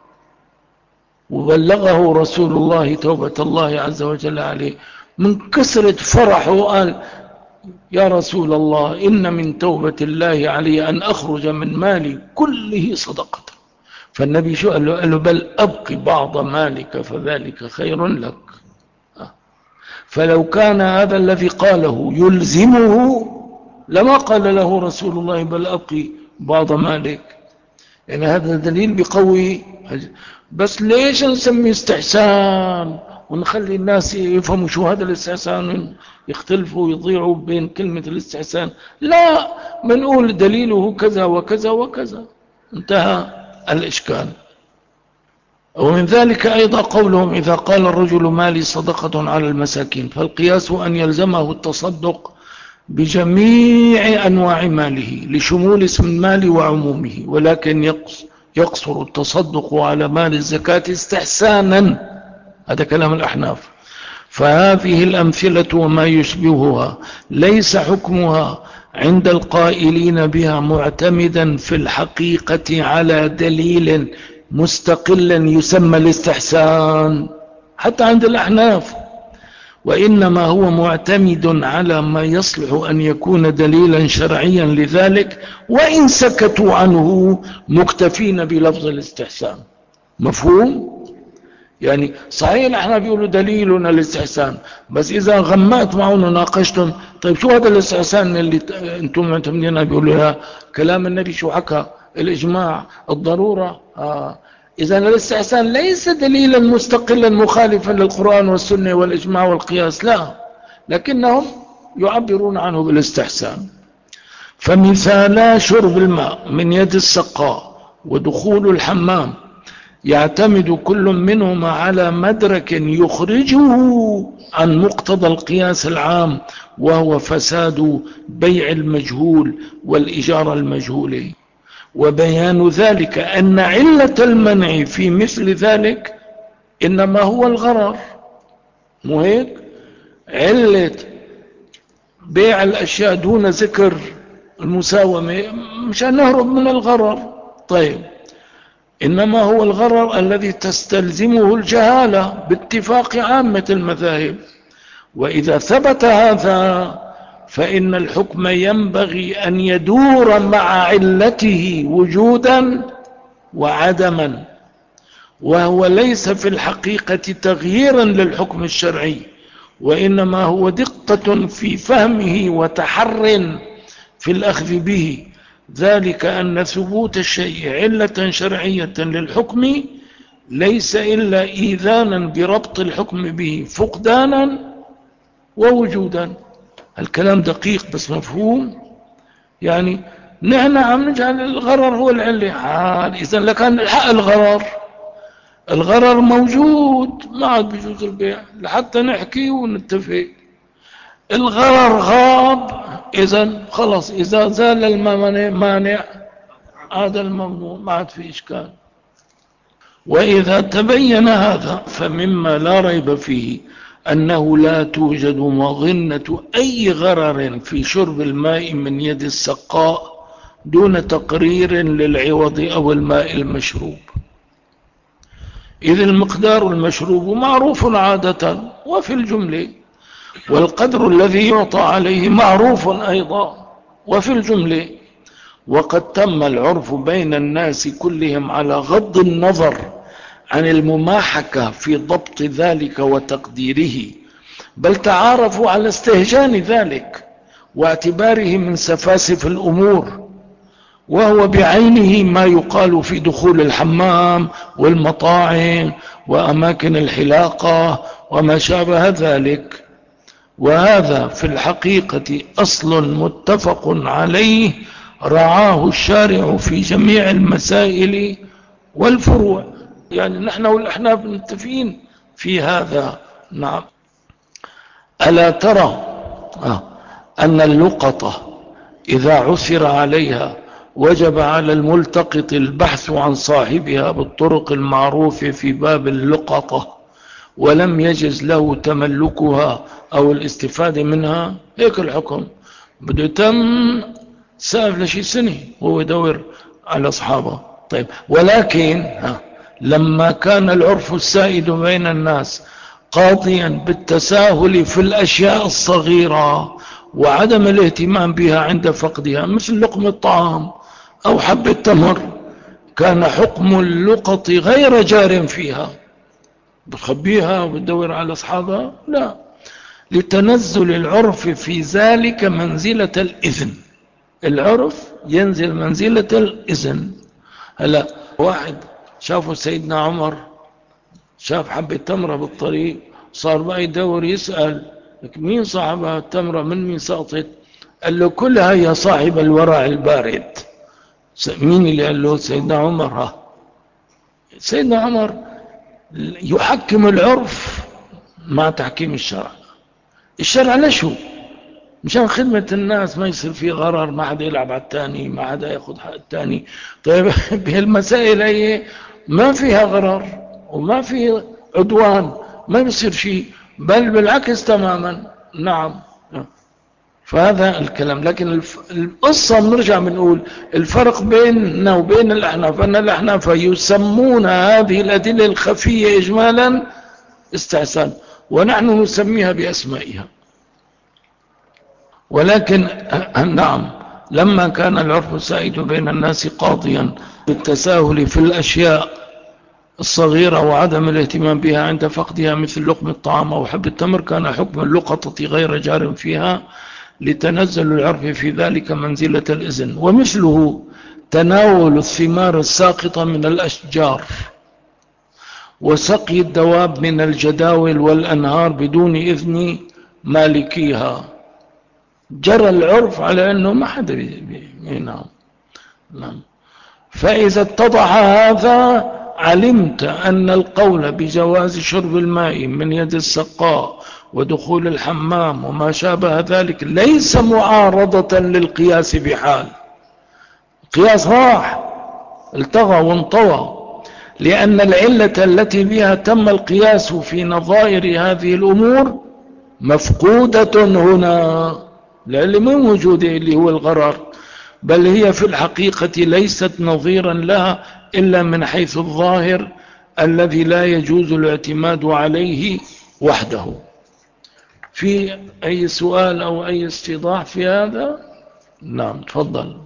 وبلغه رسول الله توبة الله عز وجل عليه. من كسرة فرحه قال يا رسول الله إن من توبة الله علي أن أخرج من مالي كله صدقة. فالنبي شو قال له؟ قال له بل أبقي بعض مالك فذلك خير لك. فلو كان هذا الذي قاله يلزمه لما قال له رسول الله بل أبقي بعض مالك. يعني هذا دليل بقوي. بس ليش نسمي استحسان ونخلي الناس يفهموا شو هذا الاستحسان، يختلفوا ويضيعوا بين كلمة الاستحسان؟ لا، منقول دليله كذا وكذا وكذا، انتهى الإشكال. ومن ذلك أيضا قولهم إذا قال الرجل مالي صدقة على المساكين، فالقياس أن يلزمه التصدق بجميع أنواع ماله لشمول اسم المال وعمومه، ولكن يقصر التصدق على مال الزكاة استحسانا. هذا كلام الأحناف. فهذه الأمثلة وما يشبهها ليس حكمها عند القائلين بها معتمدا في الحقيقة على دليل مستقلا يسمى الاستحسان حتى عند الأحناف، وإنما هو معتمد على ما يصلح أن يكون دليلا شرعيا لذلك، وإن سكتوا عنه مكتفين بلفظ الاستحسان. مفهوم؟ يعني صحيح نحن بيقولوا دليلنا الاستحسان، بس إذا غمأت معهم وناقشتم طيب شو هذا الاستحسان اللي أنتم معتمدين بيقولوا لها كلام النبي شو حكى، الإجماع، الضرورة. إذا الاستحسان ليس دليلا مستقلا مخالفا للقرآن والسنة والإجماع والقياس، لا، لكنهم يعبرون عنه بالاستحسان. فمثالا شرب الماء من يد السقاء ودخول الحمام يعتمد كل منهما على مدرك يخرجه عن مقتضى القياس العام، وهو فساد بيع المجهول والإجارة المجهولة. وبيان ذلك أن علة المنع في مثل ذلك إنما هو الغرر. مو هيك؟ علة بيع الأشياء دون ذكر المساومة مشان نهرب من الغرر. طيب، إنما هو الغرر الذي تستلزمه الجهالة باتفاق عامة المذاهب. وإذا ثبت هذا فإن الحكم ينبغي أن يدور مع علته وجودا وعدما، وهو ليس في الحقيقة تغييرا للحكم الشرعي، وإنما هو دقة في فهمه وتحر في الأخذ به. ذلك أن ثبوت الشيء علة شرعية للحكم ليس إلا إيذانا بربط الحكم به فقدانا ووجودا. الكلام دقيق بس مفهوم. يعني نحن عم نجعل الغرر هو العلة. إذن لكان الحق الغرر موجود، ما عاد بيجوز البيع لحتى نحكي ونتفق. الغرر غاب، إذن خلص، إذا زال المانع هذا الممنوع، ما عاد في إشكال. وإذا تبين هذا فمما لا ريب فيه أنه لا توجد مظنة أي غرر في شرب الماء من يد السقاء دون تقرير للعوض أو الماء المشروب، إذ المقدار المشروب معروف عادة وفي الجملة، والقدر الذي يعطى عليه معروف أيضا وفي الجملة. وقد تم العرف بين الناس كلهم على غض النظر عن المماحكة في ضبط ذلك وتقديره، بل تعارفوا على استهجان ذلك واعتباره من سفاسف الأمور، وهو بعينه ما يقال في دخول الحمام والمطاعم وأماكن الحلاقة وما شابه ذلك. وهذا في الحقيقة أصل متفق عليه رعاه الشارع في جميع المسائل والفروع. يعني نحن والأحناف متفقين في هذا. نعم. ألا ترى أن اللقطة إذا عثر عليها وجب على الملتقط البحث عن صاحبها بالطرق المعروفة في باب اللقطة، ولم يجز له تملكها أو الاستفادة منها؟ هيك الحكم. بده تم سائف لشي سنة وهو يدور على أصحابه. طيب، ولكن لما كان العرف السائد بين الناس قاضيا بالتساهل في الأشياء الصغيرة وعدم الاهتمام بها عند فقدها، مثل لقمة الطعام أو حب التمر، كان حكم اللقط غير جار فيها. بخبيها وبدور على أصحابها؟ لا، لتنزل العرف في ذلك منزلة الإذن. العرف ينزل منزلة الإذن. هلا واحد شافوا سيدنا عمر شاف حبة تمرة بالطريق، صار بقى يدور يسأل مين صاحب التمرة، من مين سقطت؟ قال له كلها يا صاحب الورع البارد. مين اللي قال له؟ سيدنا عمر. سيدنا عمر يحكم العرف مع تحكيم الشرع. الشرع لشو؟ مشان خدمة الناس، ما يصير في غرر، ما حدا يلعب على الثاني، ما حدا ياخذ حق الثاني. طيب بهالمسائل هي ما فيها غرر وما في عدوان، ما بيصير شيء، بل بالعكس تماما. نعم. فهذا الكلام. لكن القصة بنرجع بنقول الفرق بيننا وبين الأحناف أن الأحناف يسمون هذه الأدلة الخفية إجمالا استحسان، ونحن نسميها بأسمائها. ولكن نعم، لما كان العرف السائد بين الناس قاضيا بالتساهل في الأشياء الصغيرة وعدم الاهتمام بها عند فقدها، مثل لقم الطعام أو حب التمر، كان حكم اللقطة غير جار فيها لتنزل العرف في ذلك منزلة الإذن. ومثله تناول الثمار الساقطة من الأشجار وسقي الدواب من الجداول والأنهار بدون إذن مالكيها، جرى العرف على أنه ما حدا نعم. فإذا اتضح هذا علمت أن القول بجواز شرب الماء من يد السقاء ودخول الحمام وما شابه ذلك ليس معارضة للقياس بحال. القياس راح التغى وانطوى، لأن العلة التي بها تم القياس في نظائر هذه الأمور مفقودة هنا. العلة من موجودة اللي هو الغرر. بل هي في الحقيقة ليست نظيرا لها إلا من حيث الظاهر الذي لا يجوز الاعتماد عليه وحده. في أي سؤال أو أي استيضاح في هذا؟ نعم تفضل.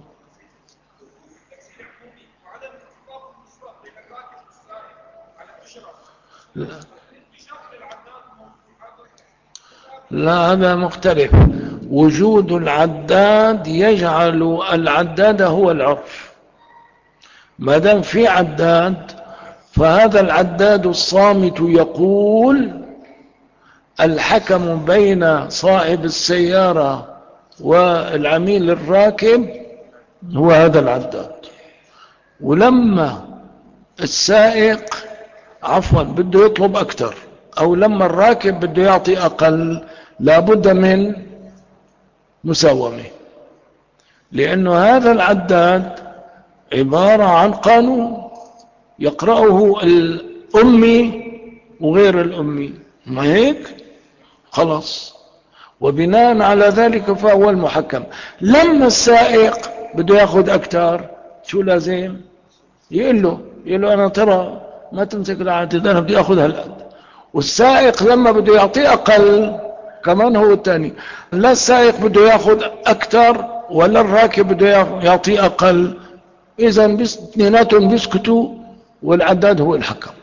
لا هذا مختلف. وجود العداد يجعل العداد هو العرف. ما دام في عداد فهذا العداد الصامت يقول الحكم بين صاحب السيارة والعميل الراكب هو هذا العداد. ولما السائق بده يطلب أكثر أو لما الراكب بده يعطي أقل لابد من مساومة، لأنه هذا العداد عبارة عن قانون يقرأه الأمي وغير الأمي، ما هيك؟ خلاص. وبناء على ذلك فهو المحكم. لما السائق بده ياخذ أكثر شو لازم يقول له أنا ترى ما تمسك العدد، أنا بدي أخذ هالقد. والسائق لما بده يعطي أقل كمان هو الثاني. لا السائق بده ياخذ أكثر ولا الراكب بده يعطي أقل، إذا اثنيناتهم بيسكتوا والعداد هو الحكم.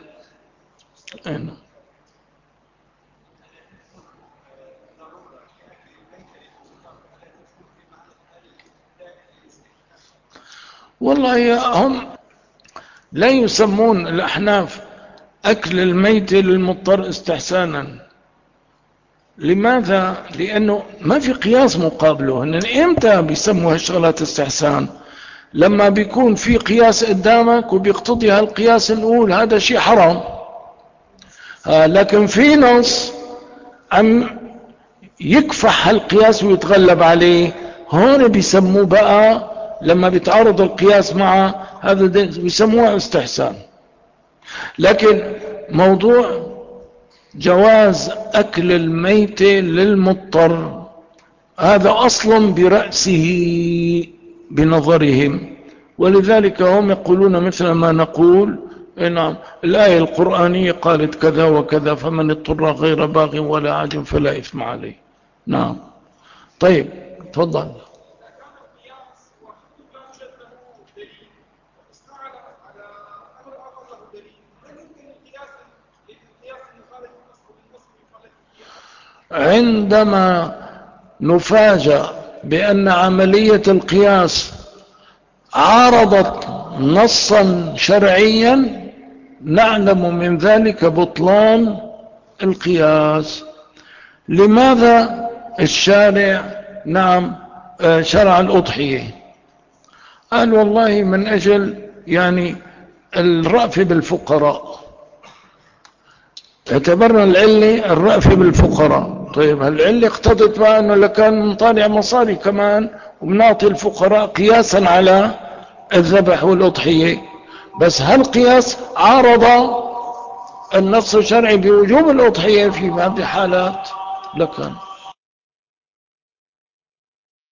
والله هم لا يسمون الأحناف أكل الميت للمضطر استحسانا. لماذا؟ لأنه ما في قياس مقابله. إن إمتى بيسموا هالشغلات استحسان؟ لما بيكون في قياس قدامك وبيقتضي هالقياس نقول هذا شيء حرام. لكن في نص عم يكفح هالقياس ويتغلب عليه، هون بيسموه بقى لما بيتعارض القياس مع هذا بيسموه استحسان. لكن موضوع جواز أكل الميت للمضطر هذا أصلا برأسه بنظرهم، ولذلك هم يقولون مثل ما نقول. نعم الآية القرآنية قالت كذا وكذا، فمن اضطر غير باغ ولا عاد فلا إثم عليه. نعم طيب تفضل. عندما نفاجأ بأن عملية القياس عارضت نصا شرعيا نعلم من ذلك بطلان القياس. لماذا الشارع شرع الأضحية؟ قال والله من أجل الرأف بالفقراء، اعتبرنا العلة الرأف بالفقراء. طيب هالعلة اقتضت بقى أنه لكان مطالع مصاري كمان وبنعطي الفقراء قياسا على الذبح والأضحية. بس هالقياس عارض النص الشرعي بوجوب الأضحية في بعض الحالات لكان